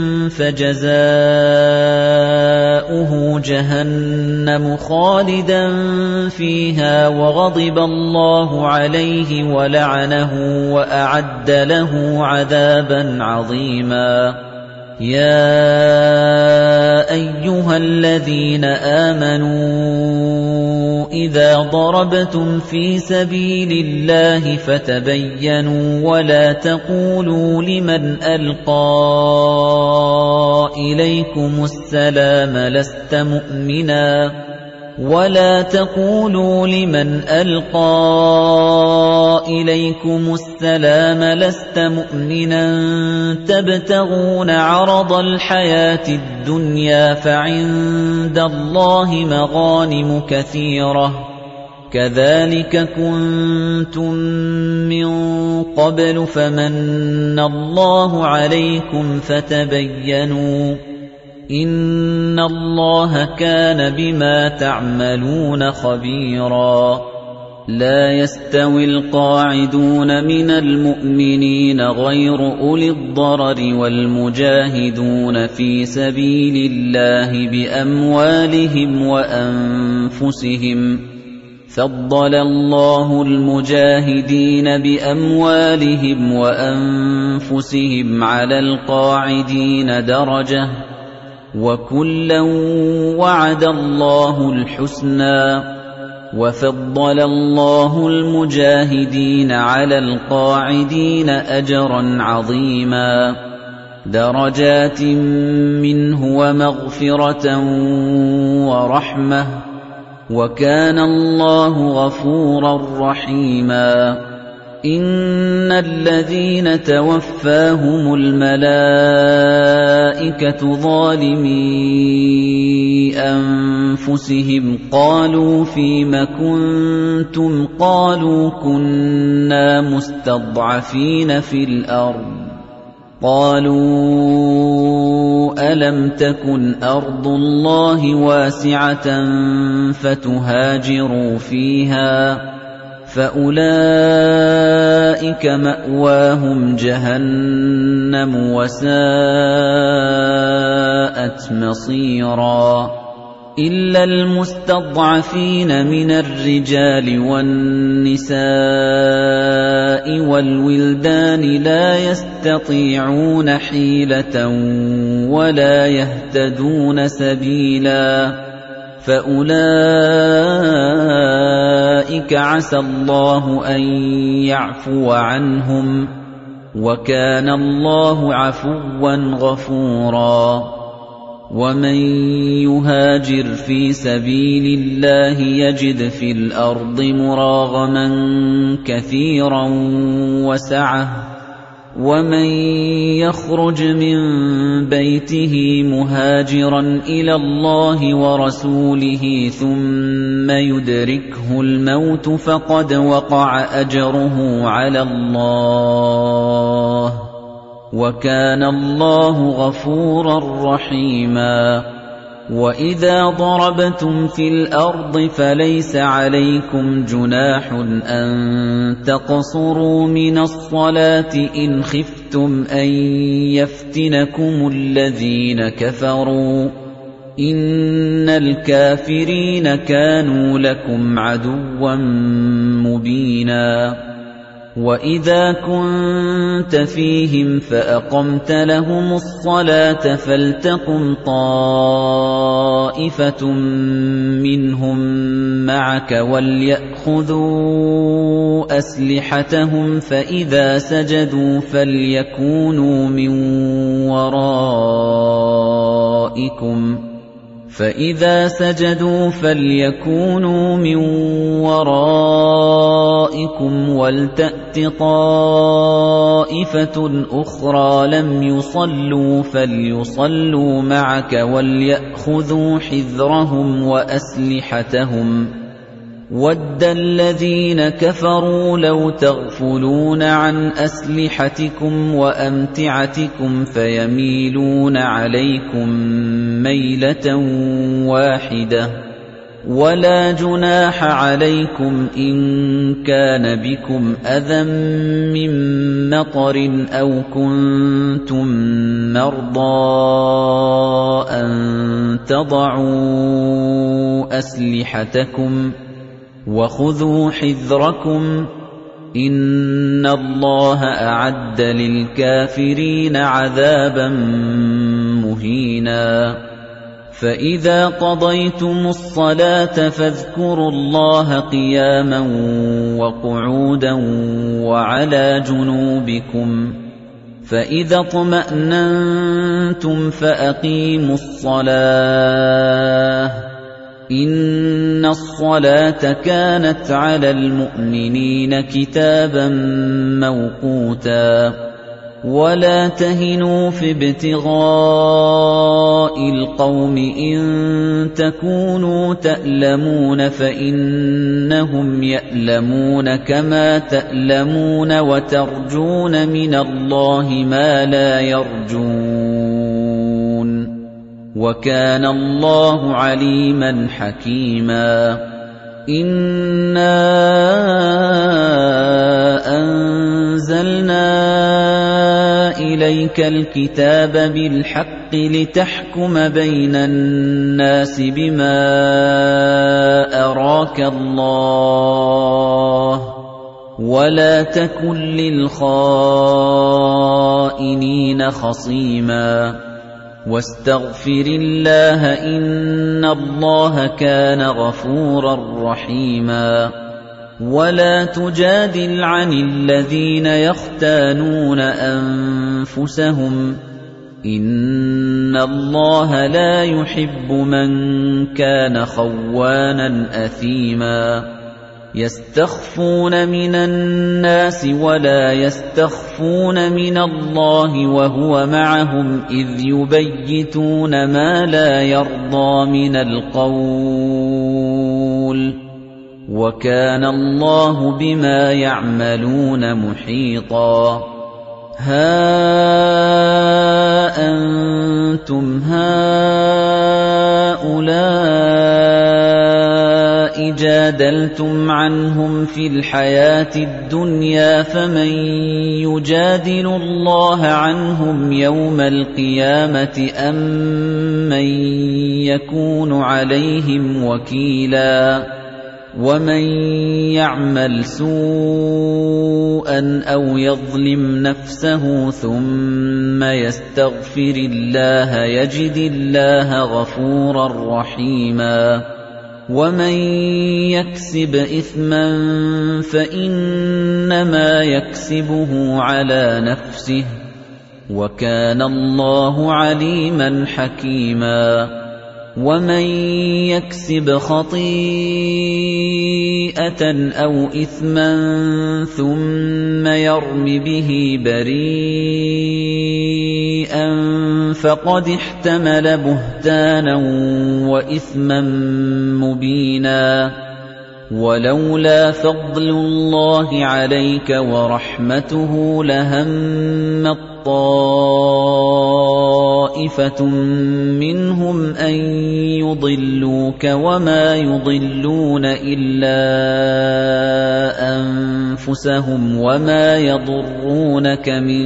فَجَزَاؤُهُ جَهَنَّمُ خَالِدًا فِيهَا وَغَضِبَ اللَّهُ عَلَيْهِ وَلَعَنَهُ وَأَعَدَّ لَهُ عَذَابًا عَظِيمًا. يَا أَيُّهَا الَّذِينَ آمَنُوا إِذَا ضَرَبْتُمْ فِي سَبِيلِ اللَّهِ فَتَبَيَّنُوا وَلَا تَقُولُوا لِمَنْ أَلْقَىٰ إِلَيْكُمُ السَّلَامَ لَسْتَ مُؤْمِنًا تَبْتَغُونَ عَرَضَ الْحَيَاةِ الدُّنْيَا فَعِندَ اللَّهِ مَغَانِمُ كَثِيرَةٌ ۚ كَذَلِكَ كُنتُم مِّن قَبْلُ فَمَنَّ اللَّهُ عَلَيْكُمْ فَتَبَيَّنُوا ۚ إِنَّ اللَّهَ كَانَ بِمَا تَعْمَلُونَ خَبِيرًا. لَا يَسْتَوِي الْقَاعِدُونَ مِنَ الْمُؤْمِنِينَ غَيْرُ أُولِي الضَّرَرِ وَالْمُجَاهِدُونَ فِي سَبِيلِ اللَّهِ بِأَمْوَالِهِمْ وَأَنفُسِهِمْ ۚ فَضَّلَ اللَّهُ الْمُجَاهِدِينَ بِأَمْوَالِهِمْ وَأَنفُسِهِمْ عَلَى الْقَاعِدِينَ دَرَجَةً ۚ وَكُلًّا وَعَدَ اللَّهُ الْحُسْنَىٰ ۚ وَفَضَّلَ اللَّهُ الْمُجَاهِدِينَ عَلَى الْقَاعِدِينَ أَجْرًا عَظِيمًا دَرَجَاتٍ مِّنْهُ وَمَغْفِرَةً وَرَحْمَةً ۚ وَكَانَ اللَّهُ غَفُورًا رَّحِيمًا. إِنَّ الَّذِينَ تَوَفَّاهُمُ الْمَلَائِكَةُ ظَالِمِي أَنفُسِهِمْ قَالُوا فِيمَ كُنتُمْ ۖ قَالُوا كُنَّا مُسْتَضْعَفِينَ فِي الْأَرْضِ ۚ قَالُوا أَلَمْ تَكُنْ أَرْضُ اللَّهِ وَاسِعَةً فَتُهَاجِرُوا فِيهَا ۚ فَأُولَٰئِكَ مَأْوَاهُمْ جَهَنَّمُ ۖ وَسَاءَتْ مَصِيرًا. إِلَّا الْمُسْتَضْعَفِينَ مِنَ الرِّجَالِ وَالنِّسَاءِ وَالْوِلْدَانِ لَا يَسْتَطِيعُونَ حِيلَةً وَلَا يَهْتَدُونَ سَبِيلًا، فَأُولَٰئِكَ عَسَى اللَّهُ أَن يَعْفُوَ عَنْهُمْ ۚ وَكَانَ اللَّهُ عَفُوًّا غَفُورًا. وَمَن يُهَاجِرْ فِي سَبِيلِ اللَّهِ يَجِدْ فِي الْأَرْضِ مُرَاغَمًا كَثِيرًا وَسَعَةً ۚ وَمَن يَخْرُجْ مِن بَيْتِهِ مُهَاجِرًا إِلَى اللَّهِ وَرَسُولِهِ ثُمَّ يُدْرِكْهُ الْمَوْتُ فَقَدْ وَقَعَ أَجْرُهُ عَلَى اللَّهِ ۚ وَكَانَ اللَّهُ غَفُورًا رَّحِيمًا. وَإِذَا ضَرَبْتُمْ فِي الْأَرْضِ فَلَيْسَ عَلَيْكُمْ جُنَاحٌ أَن تَقْصُرُوا مِنَ الصَّلَاةِ إِنْ خِفْتُمْ أَن يَفْتِنَكُمُ الَّذِينَ كَفَرُوا ۚ إِنَّ الْكَافِرِينَ كَانُوا لَكُمْ عَدُوًّا مُّبِينًا. وَإِذَا كُنتَ فِيهِمْ فَأَقَمْتَ لَهُمُ الصَّلَاةَ فَلْتَقُمْ طَائِفَةٌ مِّنْهُم مَّعَكَ وَلْيَأْخُذُوا أَسْلِحَتَهُمْ فَإِذَا سَجَدُوا فَلْيَكُونُوا مِن وَرَائِكُمْ وَلْتَأْتِ طَائِفَةٌ أُخْرَىٰ لَمْ يُصَلُّوا فَلْيُصَلُّوا مَعَكَ وَلْيَأْخُذُوا حِذْرَهُمْ وَأَسْلِحَتَهُمْ ۗ وَدَّ الَّذِينَ كَفَرُوا لَوْ تَغْفُلُونَ عَنْ أَسْلِحَتِكُمْ وَأَمْتِعَتِكُمْ فَيَمِيلُونَ عَلَيْكُم مَّيْلَةً وَاحِدَةً ۚ وَلَا جُنَاحَ عَلَيْكُمْ إِن كَانَ بِكُمْ أَذًى مِّن مَّطَرٍ أَوْ كُنتُم مَّرْضَىٰ أَن تَضَعُوا أَسْلِحَتَكُمْ ۖ وَخُذُوا حِذْرَكُمْ ۗ إِنَّ اللَّهَ أَعَدَّ لِلْكَافِرِينَ عَذَابًا مُّهِينًا. فَإِذَا قَضَيْتُمُ الصَّلَاةَ فَاذْكُرُوا اللَّهَ قِيَامًا وَقُعُودًا وَعَلَىٰ جُنُوبِكُمْ ۚ فَإِذَا اطْمَأْنَنتُمْ فَأَقِيمُوا الصَّلَاةَ ۚ إِنَّ الصَّلَاةَ كَانَتْ عَلَى الْمُؤْمِنِينَ كِتَابًا مَّوْقُوتًا. وَلَا تَهِنُوا فِي ابْتِغَاءِ الْقَوْمِ إِن تَكُونُوا تَأْلَمُونَ فَإِنَّهُمْ يَأْلَمُونَ كَمَا تَأْلَمُونَ وَتَرْجُونَ مِنَ اللَّهِ مَا لَا يَرْجُونَ وَكَانَ اللَّهُ عَلِيمًا حَكِيمًا إِنَّا أَنزَلْنَا إِلَيْكَ الْكِتَابَ بِالْحَقِّ لِتَحْكُمَ بَيْنَ النَّاسِ بِمَا أَرَاكَ اللَّهُ وَلَا تَكُن لِّلْخَائِنِينَ خَصِيمًا وَاسْتَغْفِرِ اللَّهَ إِنَّ اللَّهَ كَانَ غَفُورًا رَّحِيمًا وَلَا تُجَادِلْ عَنِ الَّذِينَ يَخْتَانُونَ أَنفُسَهُمْ إِنَّ اللَّهَ لَا يُحِبُّ مَن كَانَ خَوَّانًا أَثِيمًا يَسْتَخْفُونَ مِنَ النَّاسِ وَلَا يَسْتَخْفُونَ مِنَ اللَّهِ وَهُوَ مَعَهُمْ إِذْ يُبَيِّتُونَ مَا لَا يَرْضَىٰ مِنَ الْقَوْلِ وَكَانَ اللَّهُ بِمَا يَعْمَلُونَ مُحِيطًا هَا أَنتُمْ هَؤُلَاءِ جَادَلْتُمْ عَنْهُمْ فِي الْحَيَاةِ الدُّنْيَا فَمَن يُجَادِلُ اللَّهَ عَنْهُمْ يَوْمَ الْقِيَامَةِ أَم مَّن يَكُونُ عَلَيْهِمْ وَكِيلًا وَمَن يَعْمَلْ سُوءًا أَوْ يَظْلِمْ نَفْسَهُ ثُمَّ يَسْتَغْفِرِ اللَّهَ يَجِدِ اللَّهَ غَفُورًا رَّحِيمًا وَمَن يَكْسِبْ إِثْمًا فَإِنَّمَا يَكْسِبُهُ عَلَىٰ نَفْسِهِ وَكَانَ اللَّهُ عَلِيمًا حَكِيمًا وَمَن يَكْسِبْ خَطِيئَةً أَوْ إِثْمًا ثُمَّ يَرْمِ بِهِ بَرِيئًا فَقَدِ احْتَمَلَ بُهْتَانًا وَإِثْمًا مُّبِينًا وَلَوْلَا فَضْلُ اللَّهِ عَلَيْكَ وَرَحْمَتُهُ لَهَمَّت طَّائِفَةٌ مِّنْهُمْ أَن يُضِلُّوكَ وَمَا يُضِلُّونَ إِلَّا أَنفُسَهُمْ وَمَا يَضُرُّونَكَ مِن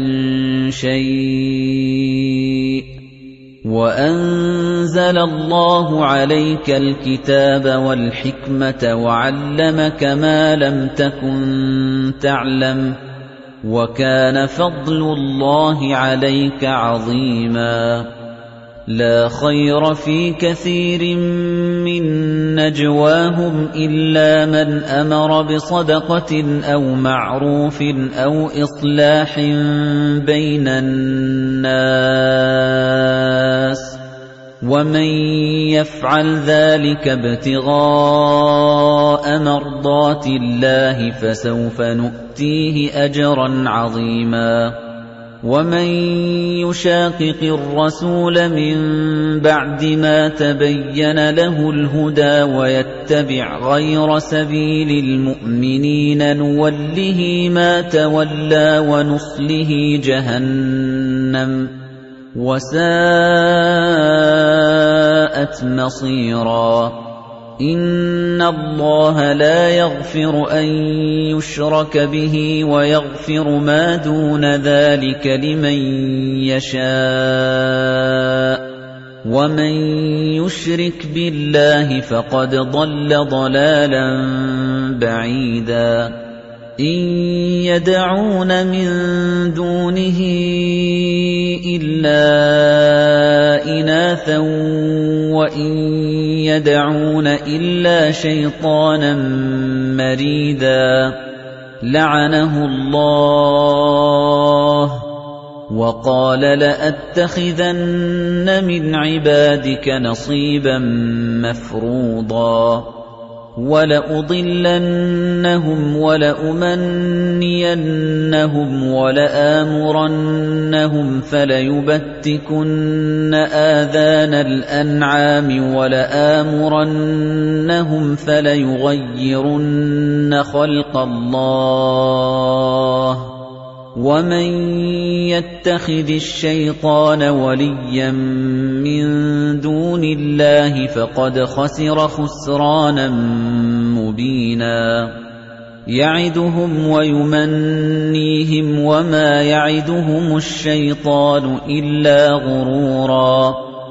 شَيْءٍ وَأَنزَلَ اللَّهُ عَلَيْكَ الْكِتَابَ وَالْحِكْمَةَ وَعَلَّمَكَ مَا لَمْ تَكُن تَعْلَمُ وَكَانَ فَضْلُ اللَّهِ عَلَيْكَ عَظِيمًا لَا خَيْرَ فِي كَثِيرٍ مِّن نَّجْوَاهُمْ إِلَّا مَنْ أَمَرَ بِصَدَقَةٍ أَوْ مَعْرُوفٍ أَوْ إِصْلَاحٍ بَيْنَ النَّاسِ وَمَن يَفْعَلْ ذَلِكَ ابْتِغَاءَ مَرْضَاتِ اللَّهِ فَسَوْفَ نُؤْتِيهِ أَجْرًا عَظِيمًا وَمَن يُشَاقِقِ الرَّسُولَ مِن بَعْدِ مَا تَبَيَّنَ لَهُ الْهُدَى وَيَتَّبِعْ غَيْرَ سَبِيلِ الْمُؤْمِنِينَ نُوَلِّهِ مَا تَوَلَّىٰ وَنُصْلِهِ جَهَنَّمَ وَسَاءَتْ مَصِيرًا إِنَّ اللَّهَ لَا يَغْفِرُ أَن يُشْرَكَ بِهِ وَيَغْفِرُ مَا دُونَ ذَلِكَ لِمَن يَشَاءُ وَمَن يُشْرِكْ بِاللَّهِ فَقَدْ ضَلَّ ضَلَالًا بَعِيدًا إِن يَدْعُونَ مِن دُونِهِ إِلَّا إِنَاثًا وَإِن يَدْعُونَ إِلَّا شَيْطَانًا مَّرِيدًا لَّعَنَهُ اللَّهُ وَقَالَ لَأَتَّخِذَنَّ مِنْ عِبَادِكَ نَصِيبًا مَّفْرُوضًا وَلَأُضِلَّنَّهُمْ وَلَأُمَنِّيَنَّهُمْ وَلَآمُرَنَّهُمْ فَلَيُبَتِّكُنَّ آذَانَ الْأَنْعَامِ وَلَآمُرَنَّهُمْ فَلَيُغَيِّرُنَّ خَلْقَ اللَّهِ ۚ وَمَن يَتَّخِذِ الشَّيْطَانَ وَلِيًّا مِّن دُونِ اللَّهِ فَقَدْ خَسِرَ خُسْرَانًا مُّبِينًا يَعِدُهُمْ وَيُمَنِّيهِمْ وَمَا يَعِدُهُمُ الشَّيْطَانُ إِلَّا غُرُورًا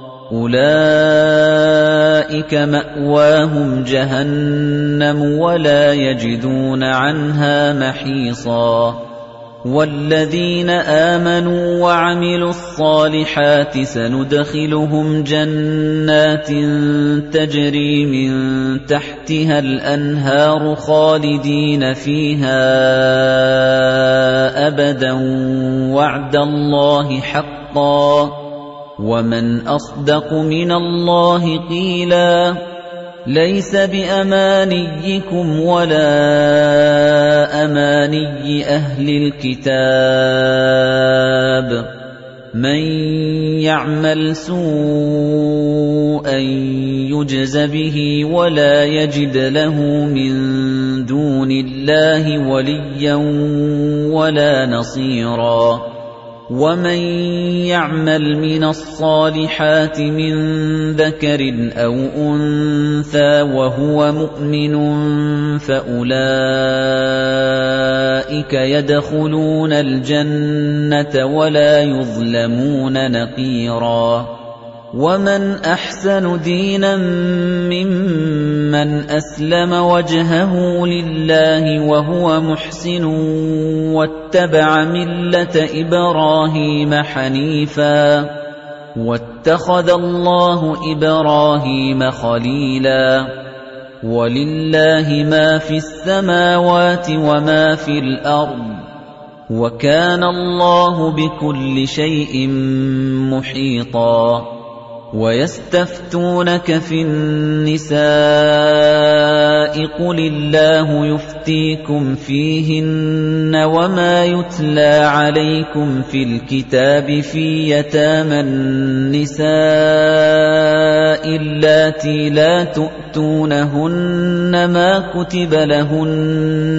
أُولَئِكَ مَأْوَاهُمْ جَهَنَّمُ وَلَا يَجِدُونَ عَنْهَا مَحِيصًا وَالَّذِينَ آمَنُوا وَعَمِلُوا الصَّالِحَاتِ سَنُدْخِلُهُمْ جَنَّاتٍ تَجْرِي مِن تَحْتِهَا الْأَنْهَارُ خَالِدِينَ فِيهَا أَبَدًا وَعْدَ اللَّهِ حَقًّا ۚ وَمَنْ أَصْدَقُ مِنَ اللَّهِ قِيلًا لَيْسَ بِأَمَانِيِّكُمْ وَلَا أَمَانِيِّ أَهْلِ الْكِتَابِ مَن يَعْمَلْ سُوءًا يُجْزَ بِهِ وَلَا يَجِدْ لَهُ مِن دُونِ اللَّهِ وَلِيًّا وَلَا نَصِيرًا وَمَن يَعْمَلْ مِنَ الصَّالِحَاتِ مِن ذَكَرٍ أَوْ أُنثَىٰ وَهُوَ مُؤْمِنٌ فَأُولَٰئِكَ يَدْخُلُونَ الْجَنَّةَ وَلَا يُظْلَمُونَ نَقِيرًا وَمَنْ أَحْسَنُ دِينًا مِّمَّنْ أَسْلَمَ وَجْهَهُ لِلَّهِ وَهُوَ مُحْسِنٌ وَاتَّبَعَ مِلَّةَ إِبْرَاهِيمَ حَنِيفًا وَاتَّخَذَ اللَّهُ إِبْرَاهِيمَ خَلِيلًا وَلِلَّهِ مَا فِي السَّمَاوَاتِ وَمَا فِي الْأَرْضِ وَكَانَ اللَّهُ بِكُلِّ شَيْءٍ مُحِيطًا وَيَسْتَفْتُونَكَ فِي النِّسَاءِ قُلِ اللَّهُ يُفْتِيكُمْ فِيهِنَّ وَمَا يُتْلَىٰ عَلَيْكُمْ فِي الْكِتَابِ فِي يَتَامَى النِّسَاءِ اللَّاتِي لَا تُؤْتُونَهُنَّ مَا كُتِبَ لَهُنَّ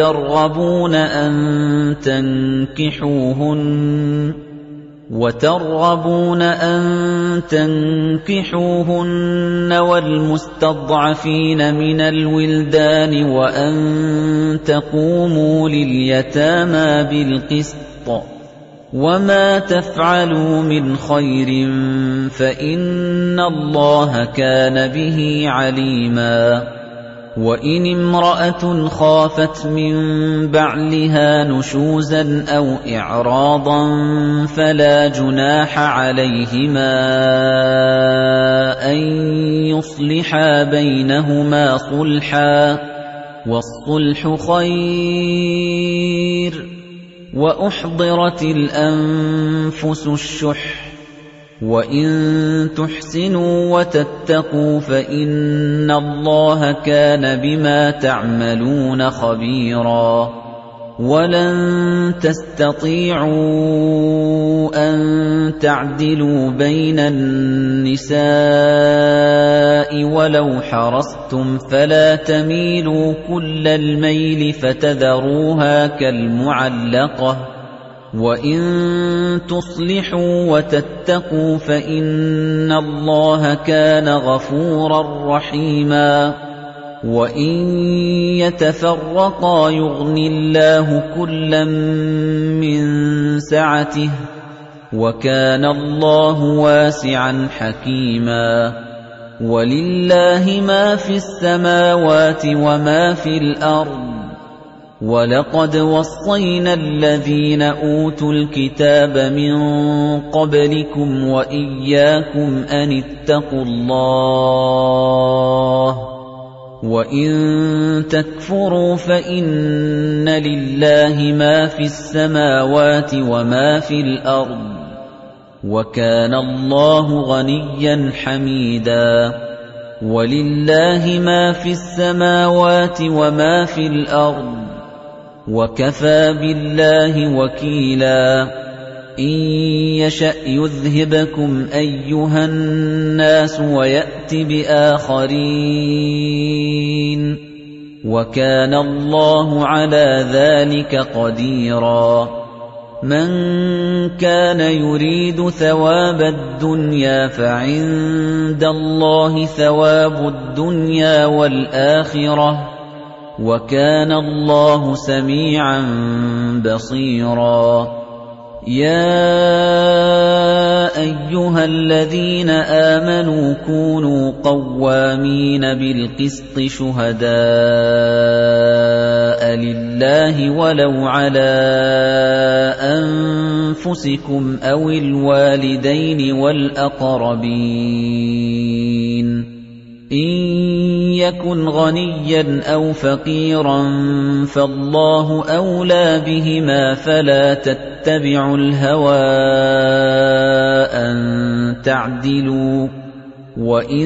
وترغبون أن تنكحوهن والمستضعفين من الولدان وأن تقوموا لليتامى بالقسط وما تفعلوا من خير فإن الله كان به عليما وَإِنِ امْرَأَةٌ خَافَتْ مِن بَعْلِهَا نُشُوزًا أَوْ إِعْرَاضًا فَلَا جُنَاحَ عَلَيْهِمَا أَن يُصْلِحَا بَيْنَهُمَا صُلْحًا ۚ وَالصُّلْحُ خَيْرٌ ۗ وَأُحْضِرَتِ الْأَنفُسُ الشُّحَّ ۚ وَإِن تُحْسِنُوا وَتَتَّقُوا فَإِنَّ اللَّهَ كَانَ بِمَا تَعْمَلُونَ خَبِيرًا وَلَن تَسْتَطِيعُوا أَن تَعْدِلُوا بَيْنَ النِّسَاءِ وَلَوْ حَرَصْتُمْ فَلَا تَمِيلُوا كُلَّ الْمَيْلِ فَتَذَرُوهَا كَالْمُعَلَّقَةِ وَإِن تُصْلِحُوا وَتَتَّقُوا فَإِنَّ اللَّهَ كَانَ غَفُورًا رَّحِيمًا وَإِن يَتَفَرَّقَا يُغْنِ اللَّهُ كُلًّا مِّن سَعَتِهِ وَكَانَ اللَّهُ وَاسِعًا حَكِيمًا وَلِلَّهِ مَا فِي السَّمَاوَاتِ وَمَا فِي الْأَرْضِ وَلَقَدْ وَصَّيْنَا الَّذِينَ أُوتُوا الْكِتَابَ مِن قَبْلِكُمْ وَإِيَّاكُمْ أَنِ اتَّقُوا اللَّهَ وَإِن تَكْفُرُوا فَإِنَّ لِلَّهِ مَا فِي السَّمَاوَاتِ وَمَا في الْأَرْضِ وَكَانَ اللَّهُ غَنِيًّا حَمِيدًا وَلِلَّهِ مَا فِي السَّمَاوَاتِ وَمَا فِي الْأَرْضِ وَكَفَى بِاللَّهِ وَكِيلًا إِن يَشَأْ يُذْهِبْكُمْ أَيُّهَا النَّاسُ وَيَأْتِ بِآخَرِينَ وَكَانَ اللَّهُ عَلَى ذَلِكَ قَدِيرًا مَنْ كَانَ يُرِيدُ ثَوَابَ الدُّنْيَا فَعِندَ اللَّهِ ثَوَابُ الدُّنْيَا وَالْآخِرَةِ وَكَانَ اللَّهُ سَمِيعًا بَصِيرًا يَا أَيُّهَا الَّذِينَ آمَنُوا كُونُوا قَوَّامِينَ بِالْقِسْطِ شُهَدَاءَ لِلَّهِ وَلَوْ عَلَىٰ أَنفُسِكُمْ أَوِ الْوَالِدَيْنِ وَالْأَقْرَبِينَ إِن يَكُنْ غَنِيًّا أَوْ فَقِيرًا فَاللَّهُ أَوْلَىٰ بِهِمَا فَلَا تَتَّبِعُوا الْهَوَىٰ أَن تَعْدِلُوا وَإِن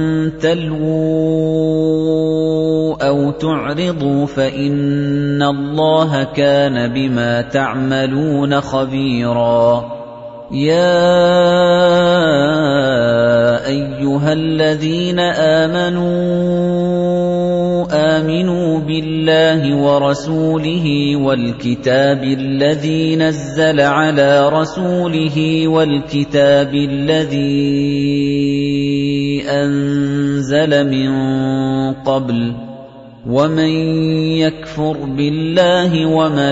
تَلْوُوا أَوْ تُعْرِضُوا فَإِنَّ اللَّهَ كَانَ بِمَا تَعْمَلُونَ خَبِيرًا يَا أَيُّهَا الَّذِينَ آمِنُوا بِاللَّهِ وَرَسُولِهِ وَالْكِتَابِ الَّذِي نَزَّلَ عَلَىٰ رَسُولِهِ وَالْكِتَابِ الَّذِي أَنزَلَ مِن قَبْلُ وَمَن يَكْفُرْ بِاللَّهِ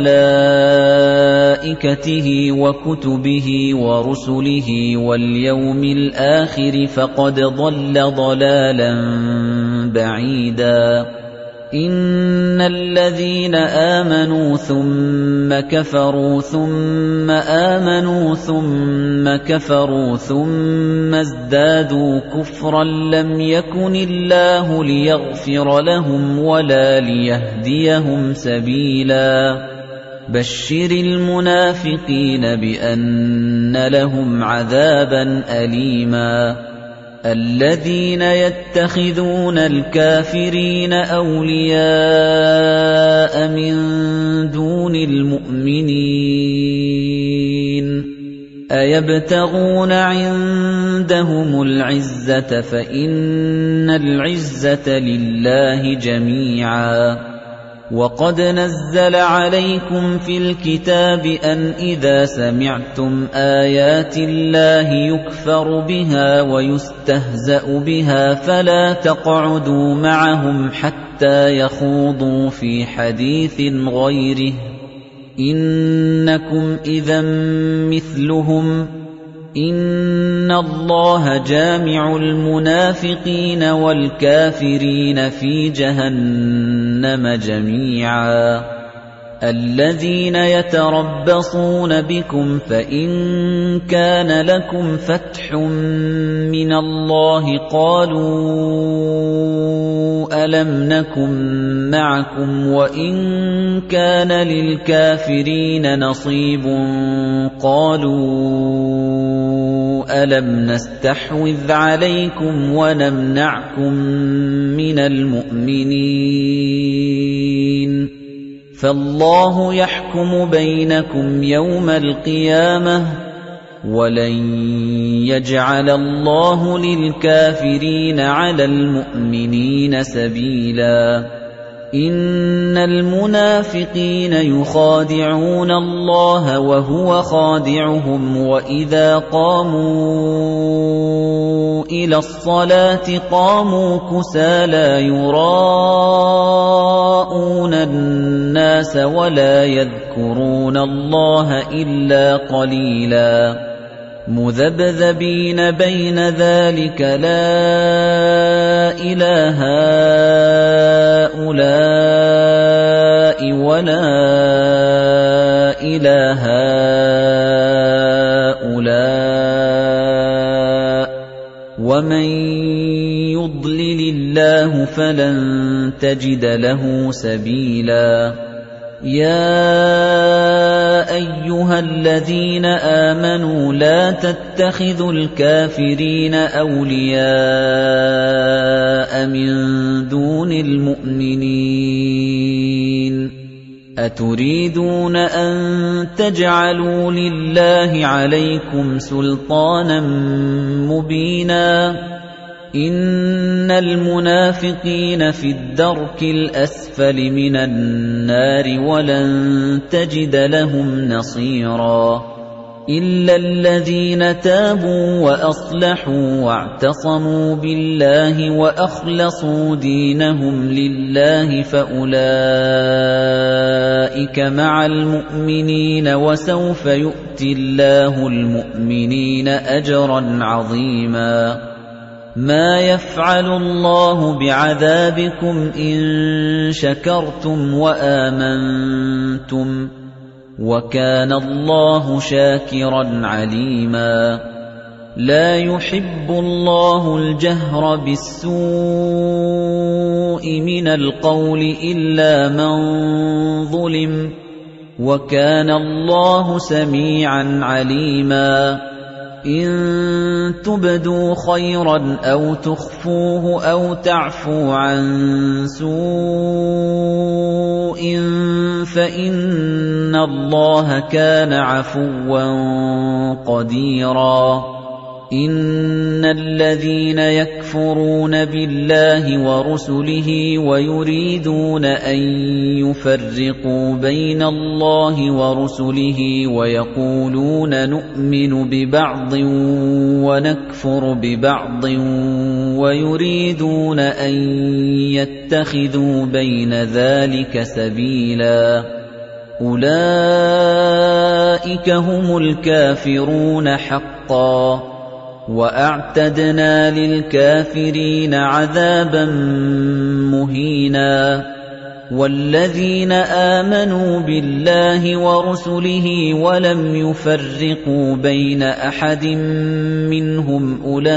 وَمَلَائِكَتِهِ وَكُتُبِهِ وَرُسُلِهِ وَالْيَوْمِ الْآخِرِ فَقَدْ ضَلَّ ضَلَالًا بَعِيدًا إِنَّ الَّذِينَ آمَنُوا ثُمَّ كَفَرُوا ثُمَّ آمَنُوا ثُمَّ كَفَرُوا ثُمَّ ازْدَادُوا كُفْرًا لَّمْ يَكُنِ اللَّهُ لِيَغْفِرَ لَهُمْ وَلَا لِيَهْدِيَهُمْ سَبِيلًا بَشِّرِ الْمُنَافِقِينَ بِأَنَّ لَهُمْ عَذَابًا أَلِيمًا الَّذِينَ يَتَّخِذُونَ الْكَافِرِينَ أَوْلِيَاءَ مِن دُونِ الْمُؤْمِنِينَ أَيَبْتَغُونَ عِندَهُمُ الْعِزَّةَ فَإِنَّ الْعِزَّةَ لِلَّهِ جَمِيعًا وَقَدْ نَزَّلَ عَلَيْكُمْ فِي الْكِتَابِ أَنْ إِذَا سَمِعْتُمْ آيَاتِ اللَّهِ يُكْفَرُ بِهَا وَيُسْتَهْزَأُ بِهَا فَلَا تَقْعُدُوا مَعَهُمْ حَتَّى يَخُوضُوا فِي حَدِيثٍ غَيْرِهِ إِنَّكُمْ إِذًا مِثْلُهُمْ إِنَّ اللَّهَ جَامِعُ الْمُنَافِقِينَ وَالْكَافِرِينَ فِي جَهَنَّمَ جَمِيعًا الَّذِينَ يَتَرَبَّصُونَ بِكُمْ فَإِن كَانَ لَكُمْ فَتْحٌ مِّنَ اللَّهِ قَالُوا أَلَمْ نَكُن مَّعَكُمْ وَإِن كَانَ لِلْكَافِرِينَ نَصِيبٌ قَالُوا أَلَمْ نَسْتَحْوِذْ عَلَيْكُمْ وَنَمْنَعْكُم مِّنَ الْمُؤْمِنِينَ فَاللَّهُ يَحْكُمُ بَيْنَكُمْ يَوْمَ الْقِيَامَةِ وَلَن يَجْعَلَ اللَّهُ لِلْكَافِرِينَ عَلَى الْمُؤْمِنِينَ سَبِيلًا إِنَّ الْمُنَافِقِينَ يُخَادِعُونَ اللَّهَ وَهُوَ خَادِعُهُمْ وَإِذَا قَامُوا إِلَى الصَّلَاةِ قَامُوا كُسَالَىٰ يُرَاءُونَ النَّاسَ وَلَا يَذْكُرُونَ اللَّهَ إِلَّا قَلِيلًا مُذَبْذَبِينَ بَيْنَ ذَلِكَ لَا إِلَىٰ هَٰؤُلَاءِ وَلَا إِلَىٰ هَٰؤُلَاءِ وَمَن يُضْلِلِ اللَّهُ فَلَن تَجِدَ لَهُ سَبِيلًا يَا أَيُّهَا الَّذِينَ آمَنُوا لَا تَتَّخِذُوا تَتَّخِذُوا الْكَافِرِينَ أَوْلِيَاءَ مِن دُونِ الْمُؤْمِنِينَ أَتُرِيدُونَ أَن تَجْعَلُوا لِلَّهِ عَلَيْكُمْ سُلْطَانًا مُّبِينًا إِنَّ الْمُنَافِقِينَ فِي الدَّرْكِ الْأَسْفَلِ مِنَ النَّارِ وَلَن تَجِدَ لَهُمْ نَصِيرًا إِلَّا الَّذِينَ تَابُوا وَأَصْلَحُوا وَاعْتَصَمُوا بِاللَّهِ وَأَخْلَصُوا دِينَهُمْ لِلَّهِ فَأُولَئِكَ مَعَ الْمُؤْمِنِينَ وَسَوْفَ يُؤْتِ اللَّهُ الْمُؤْمِنِينَ أَجْرًا عَظِيمًا مَا يَفْعَلُ اللَّهُ بِعَذَابِكُمْ إِن شَكَرْتُمْ وَآمَنتُمْ وَكَانَ اللَّهُ شَاكِرًا عَلِيمًا لَا يُحِبُّ اللَّهُ الْجَهْرَ بِالسُّوءِ مِنَ الْقَوْلِ إِلَّا مَن ظُلِمَ وَكَانَ اللَّهُ سَمِيعًا عَلِيمًا إِن تُبْدُوا خَيْرًا أَوْ تُخْفُوهُ أَوْ تَعْفُوا عَن سُوءٍ فَإِنَّ اللَّهَ كَانَ عَفُوًّا قَدِيرًا إِنَّ الَّذِينَ يَكْفُرُونَ بِاللَّهِ وَرُسُلِهِ وَيُرِيدُونَ أَن يُفَرِّقُوا بَيْنَ اللَّهِ وَرُسُلِهِ وَيَقُولُونَ نُؤْمِنُ بِبَعْضٍ وَنَكْفُرُ بِبَعْضٍ وَيُرِيدُونَ أَن يَتَّخِذُوا بَيْنَ ذَلِكَ سَبِيلًا أُولَئِكَ هُمُ الْكَافِرُونَ حَقًّا وَأَعْتَدْنَا لِلْكَافِرِينَ عَذَابًا مُهِينًا وَالَّذِينَ آمَنُوا بِاللَّهِ وَرُسُلِهِ وَلَمْ يُفَرِّقُوا بَيْنَ أَحَدٍ مِّنْهُمْ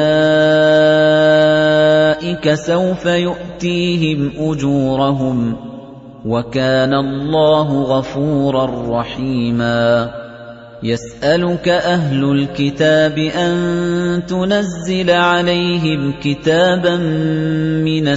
أُولَئِكَ سَوْفَ يُؤْتِيهِمْ أُجُورَهُمْ وَكَانَ اللَّهُ غَفُورًا رَّحِيمًا يَسْأَلُكَ أَهْلُ الْكِتَابِ أَن تُنَزِّلَ عَلَيْهِمْ كِتَابًا مِّنَ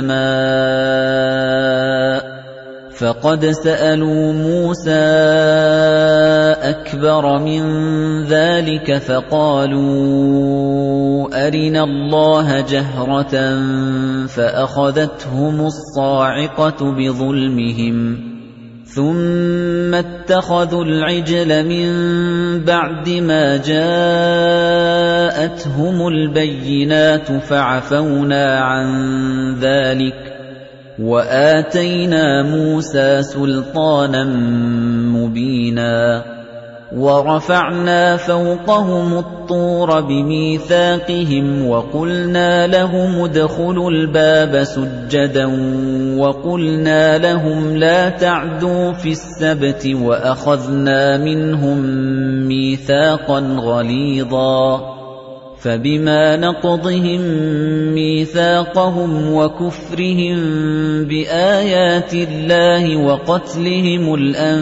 السَّمَاءِ فَقَدْ سَأَلُوا مُوسَىٰ أَكْبَرَ مِن ذَلِكَ فَقَالُوا أَرِنَا اللَّهَ جَهْرَةً فَأَخَذَتْهُمُ الصَّاعِقَةُ بِظُلْمِهِمْ ثُمَّ اتَّخَذُوا الْعِجْلَ مِن بَعْدِ مَا جَاءَتْهُمُ الْبَيِّنَاتُ فَعَفَوْنَا عَن ذَلِكَ وَآتَيْنَا مُوسَىٰ سُلْطَانًا مُّبِينًا وَرَفَعْنَا فَوْقَهُمُ الطُّورَ بِمِيثَاقِهِمْ وَقُلْنَا لَهُمُ ادْخُلُوا الْبَابَ سُجَّدًا وَقُلْنَا لَهُمْ لَا تَعْدُوا فِي السَّبْتِ وَأَخَذْنَا مِنْهُم مِّيثَاقًا غَلِيظًا فَبِمَا نَقْضِهِم مِّيثَاقَهُمْ وَكُفْرِهِم بِآيَاتِ اللَّهِ وَقَتْلِهِمُ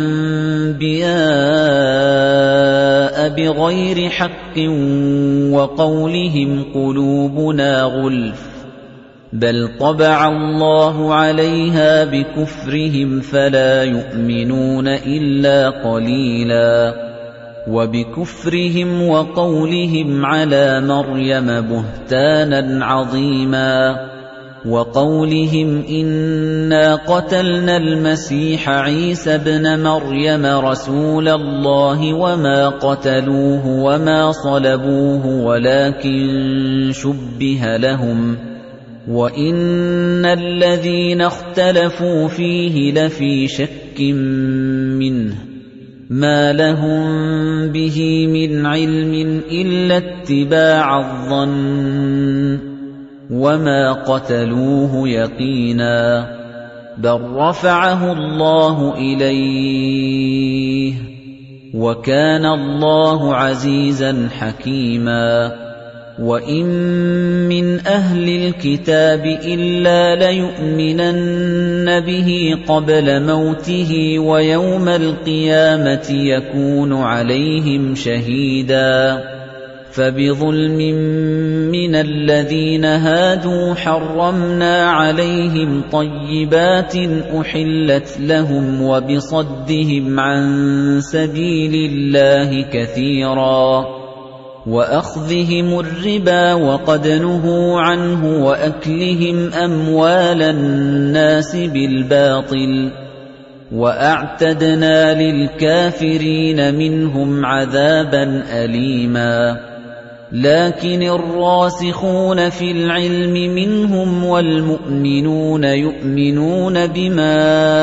الْأَنبِيَاءَ بِغَيْرِ حَقٍّ وَقَوْلِهِمْ قُلُوبُنَا غُلْفٌ بَلْ طَبَعَ اللَّهُ عَلَيْهَا بِكُفْرِهِمْ فَلَا يُؤْمِنُونَ إِلَّا قَلِيلًا وَبِكُفْرِهِمْ وَقَوْلِهِمْ عَلَى مَرْيَمَ بُهْتَانًا عَظِيمًا وَقَوْلِهِمْ إِنَّا قَتَلْنَا الْمَسِيحَ عِيسَى ابْنَ مَرْيَمَ رَسُولَ اللَّهِ وَمَا قَتَلُوهُ وَمَا صَلَبُوهُ وَلَكِن شُبِّهَ لَهُمْ وَإِنَّ الَّذِينَ اخْتَلَفُوا فِيهِ لَفِي شَكٍّ مِّنْهُ مَا لَهُم بِهِ مِنْ عِلْمٍ إِلَّا اتِّبَاعَ الظَّنِّ وَمَا قَتَلُوهُ يَقِينًا بَلْ رَفَعَهُ اللَّهُ إِلَيْهِ وَكَانَ اللَّهُ عَزِيزًا حَكِيمًا وَإِن مِّنْ أَهْلِ الْكِتَابِ إِلَّا لَيُؤْمِنَنَّ بِهِ قَبْلَ مَوْتِهِ وَيَوْمَ الْقِيَامَةِ يَكُونُ عَلَيْهِمْ شَهِيدًا فَبِظُلْمٍ مِّنَ الَّذِينَ هَادُوا حَرَّمْنَا عَلَيْهِمْ طَيِّبَاتٍ أُحِلَّتْ لَهُمْ وَبِصَدِّهِمْ عَن سَبِيلِ اللَّهِ كَثِيرًا وَأَخْذِهِمُ الرِّبَا وَقَدْ نُهُوا عَنْهُ وَأَكْلِهِمْ أَمْوَالَ النَّاسِ بِالْبَاطِلِ وَأَعْتَدْنَا لِلْكَافِرِينَ مِنْهُمْ عَذَابًا أَلِيمًا لكن الراسخون في العلم منهم والمؤمنون يؤمنون بما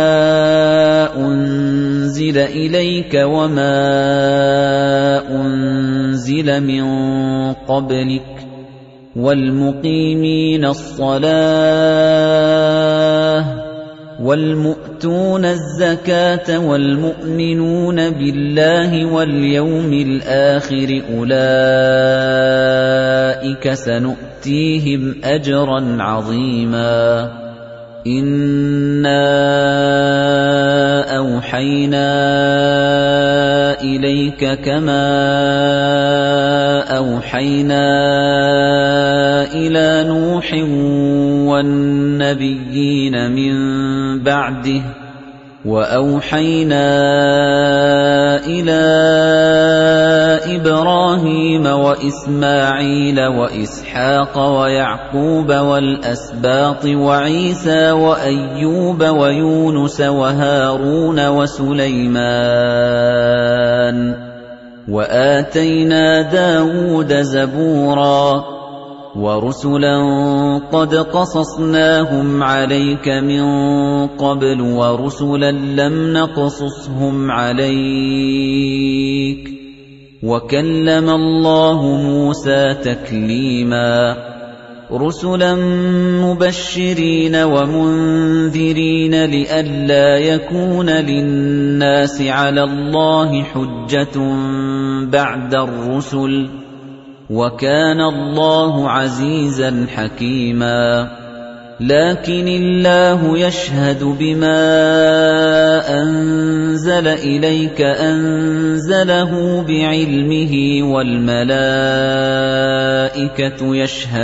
أنزل إليك وما أنزل من قبلك والمقيمين الصلاة وَالْمُؤْتُونَ الزَّكَاةَ وَالْمُؤْمِنُونَ بِاللَّهِ وَالْيَوْمِ الْآخِرِ أُولَئِكَ سَنُؤْتِيهِمْ أَجْرًا عَظِيمًا إِنَّا أَوْحَيْنَا إِلَيْكَ كَمَا أَوْحَيْنَا إِلَى نُوحٍ وَالنَّبِيِّينَ مِن بَعْدِهِ وَأَوْحَيْنَا إِلَى إِبْرَاهِيمَ وَإِسْمَاعِيلَ وَإِسْحَاقَ وَيَعْقُوبَ وَالْأَسْبَاطِ وَعِيسَى وَأَيُّوبَ وَيُونُسَ وَهَارُونَ وَسُلَيْمَانَ وَآتَيْنَا دَاوُودَ زَبُورًا وَرُسُلًا قَدْ قَصَصْنَاهُمْ عَلَيْكَ مِن قَبْلُ وَرُسُلًا لَّمْ نَقْصُصْهُمْ عَلَيْكَ وَكَلَّمَ اللَّهُ مُوسَىٰ تَكْلِيمًا رُسُلًا مُبَشِّرِينَ وَمُنذِرِينَ لِئَلَّا يَكُونَ لِلنَّاسِ عَلَى اللَّهِ حُجَّةٌ بَعْدَ الرُّسُلِ وَكَانَ اللَّهُ عَزِيزًا حَكِيمًا لكن الله يشهد بما أنزل إليك أنزله بعلمه والملائكة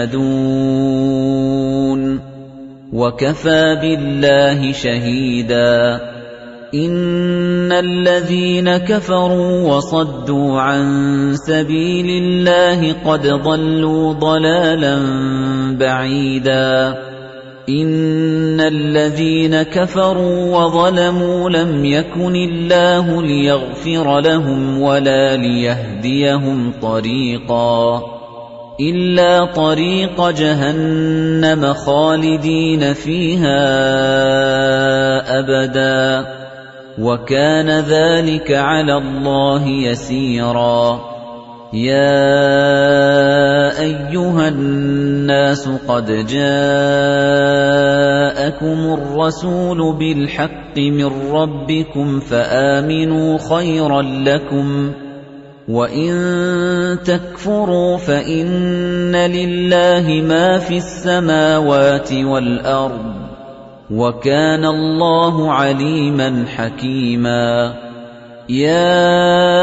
يشهدون وكفى بالله شهيدا إن الذين كفروا وصدوا عن سبيل الله قد ضلوا ضلالا بعيدا إن الذين كفروا وظلموا لم يكن الله ليغفر لهم ولا ليهديهم طريقا إلا طريق جهنم خالدين فيها أبدا وكان ذلك على الله يسيرا يا أيها الناس قد جاءكم الرسول بالحق من ربكم فآمنوا خيرا لكم وإن تكفروا فإن لله ما في السماوات والأرض وكان الله عليما حكيما يا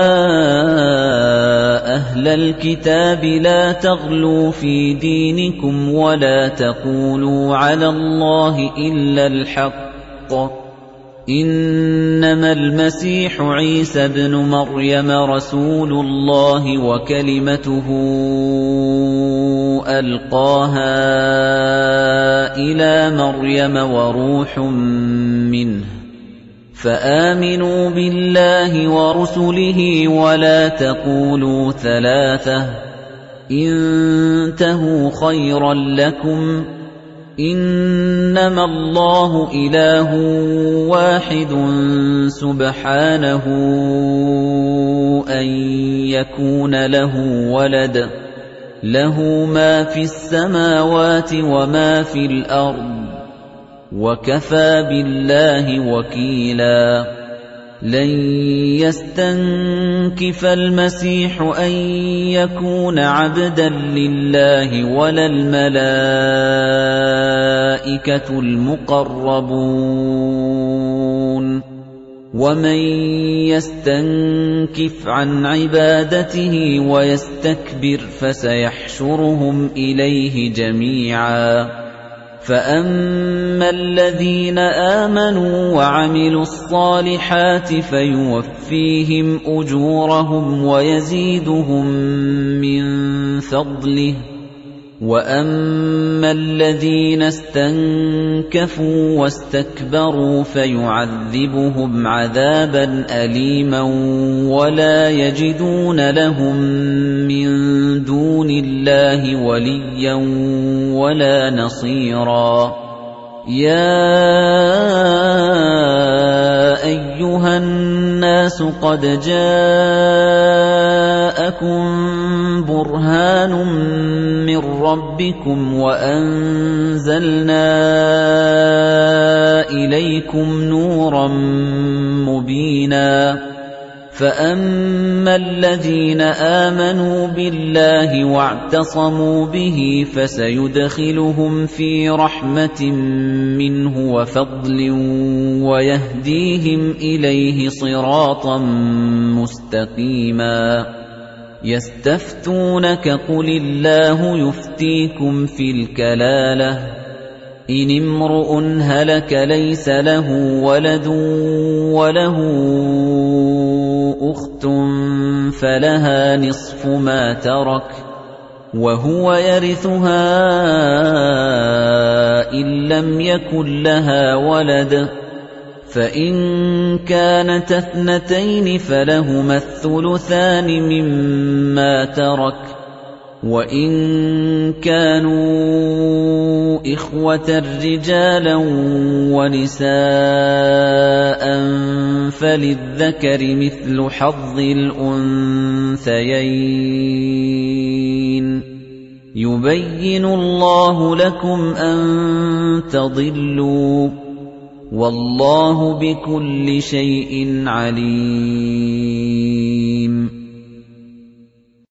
أهل الكتاب لا تغلوا في دينكم ولا تقولوا على الله إلا الحق إنما المسيح عيسى بن مريم رسول الله وكلمته ألقاها إلى مريم وروح منه فآمنوا بالله ورسله ولا تقولوا ثلاثة انتهوا خيرا لكم إنما الله إله واحد سبحانه أن يكون له ولد له ما في السماوات وما في الأرض وكفى بالله وكيلا لن يستنكف المسيح أن يكون عبدا لله ولا الملائكة المقربون وَمَن يَسْتَنكِفْ عَن عِبَادَتِهِ وَيَسْتَكْبِرْ فَسَيَحْشُرُهُمْ إِلَيْهِ جَمِيعًا فَأَمَّا الَّذِينَ آمَنُوا وَعَمِلُوا الصَّالِحَاتِ فَيُوَفِّيهِمْ أُجُورَهُمْ وَيَزِيدُهُم مِّن فَضْلِهِ وَأَمَّا الَّذِينَ اسْتَنكَفُوا وَاسْتَكْبَرُوا فَيُعَذِّبُهُمْ عَذَابًا أَلِيمًا وَلَا يَجِدُونَ لَهُم مِّن دُونِ اللَّهِ وَلِيًّا وَلَا نَصِيرًا يَا أَيُّهَا النَّاسُ قَدْ جَاءَكُم بُرْهَانٌ مِّن رَّبِّكُمْ وَأَنزَلْنَا إِلَيْكُمْ نُورًا مُّبِينًا فَأَمَّا الَّذِينَ آمَنُوا بِاللَّهِ وَاعْتَصَمُوا بِهِ فَسَيُدْخِلُهُمْ فِي رَحْمَةٍ مِّنْهُ وَفَضْلٍ وَيَهْدِيهِمْ إِلَيْهِ صِرَاطًا مُّسْتَقِيمًا يَسْتَفْتُونَكَ قُلِ اللَّهُ يُفْتِيكُمْ فِي الْكَلَالَةِ إِنِ امْرُؤٌ هَلَكَ لَيْسَ لَهُ وَلَدٌ وَلَهُ أُخْتٌ فَلَهَا نِصْفُ مَا تَرَكَ وَهُوَ يَرِثُهَا إِن لَّمْ يَكُن لَّهَا وَلَدٌ فَإِن كَانَتَا اثْنَتَيْنِ فَلَهُمَا الثُّلُثَانِ مِمَّا تَرَكَ وَإِن كَانُوا إِخْوَةً رِّجَالًا وَنِسَاءً فَلِلذَّكَرِ مِثْلُ حَظِّ الْأُنثَيَيْنِ يُبَيِّنُ اللَّهُ لَكُمْ أَن تَضِلُّوا وَاللَّهُ بِكُلِّ شَيْءٍ عَلِيمٌ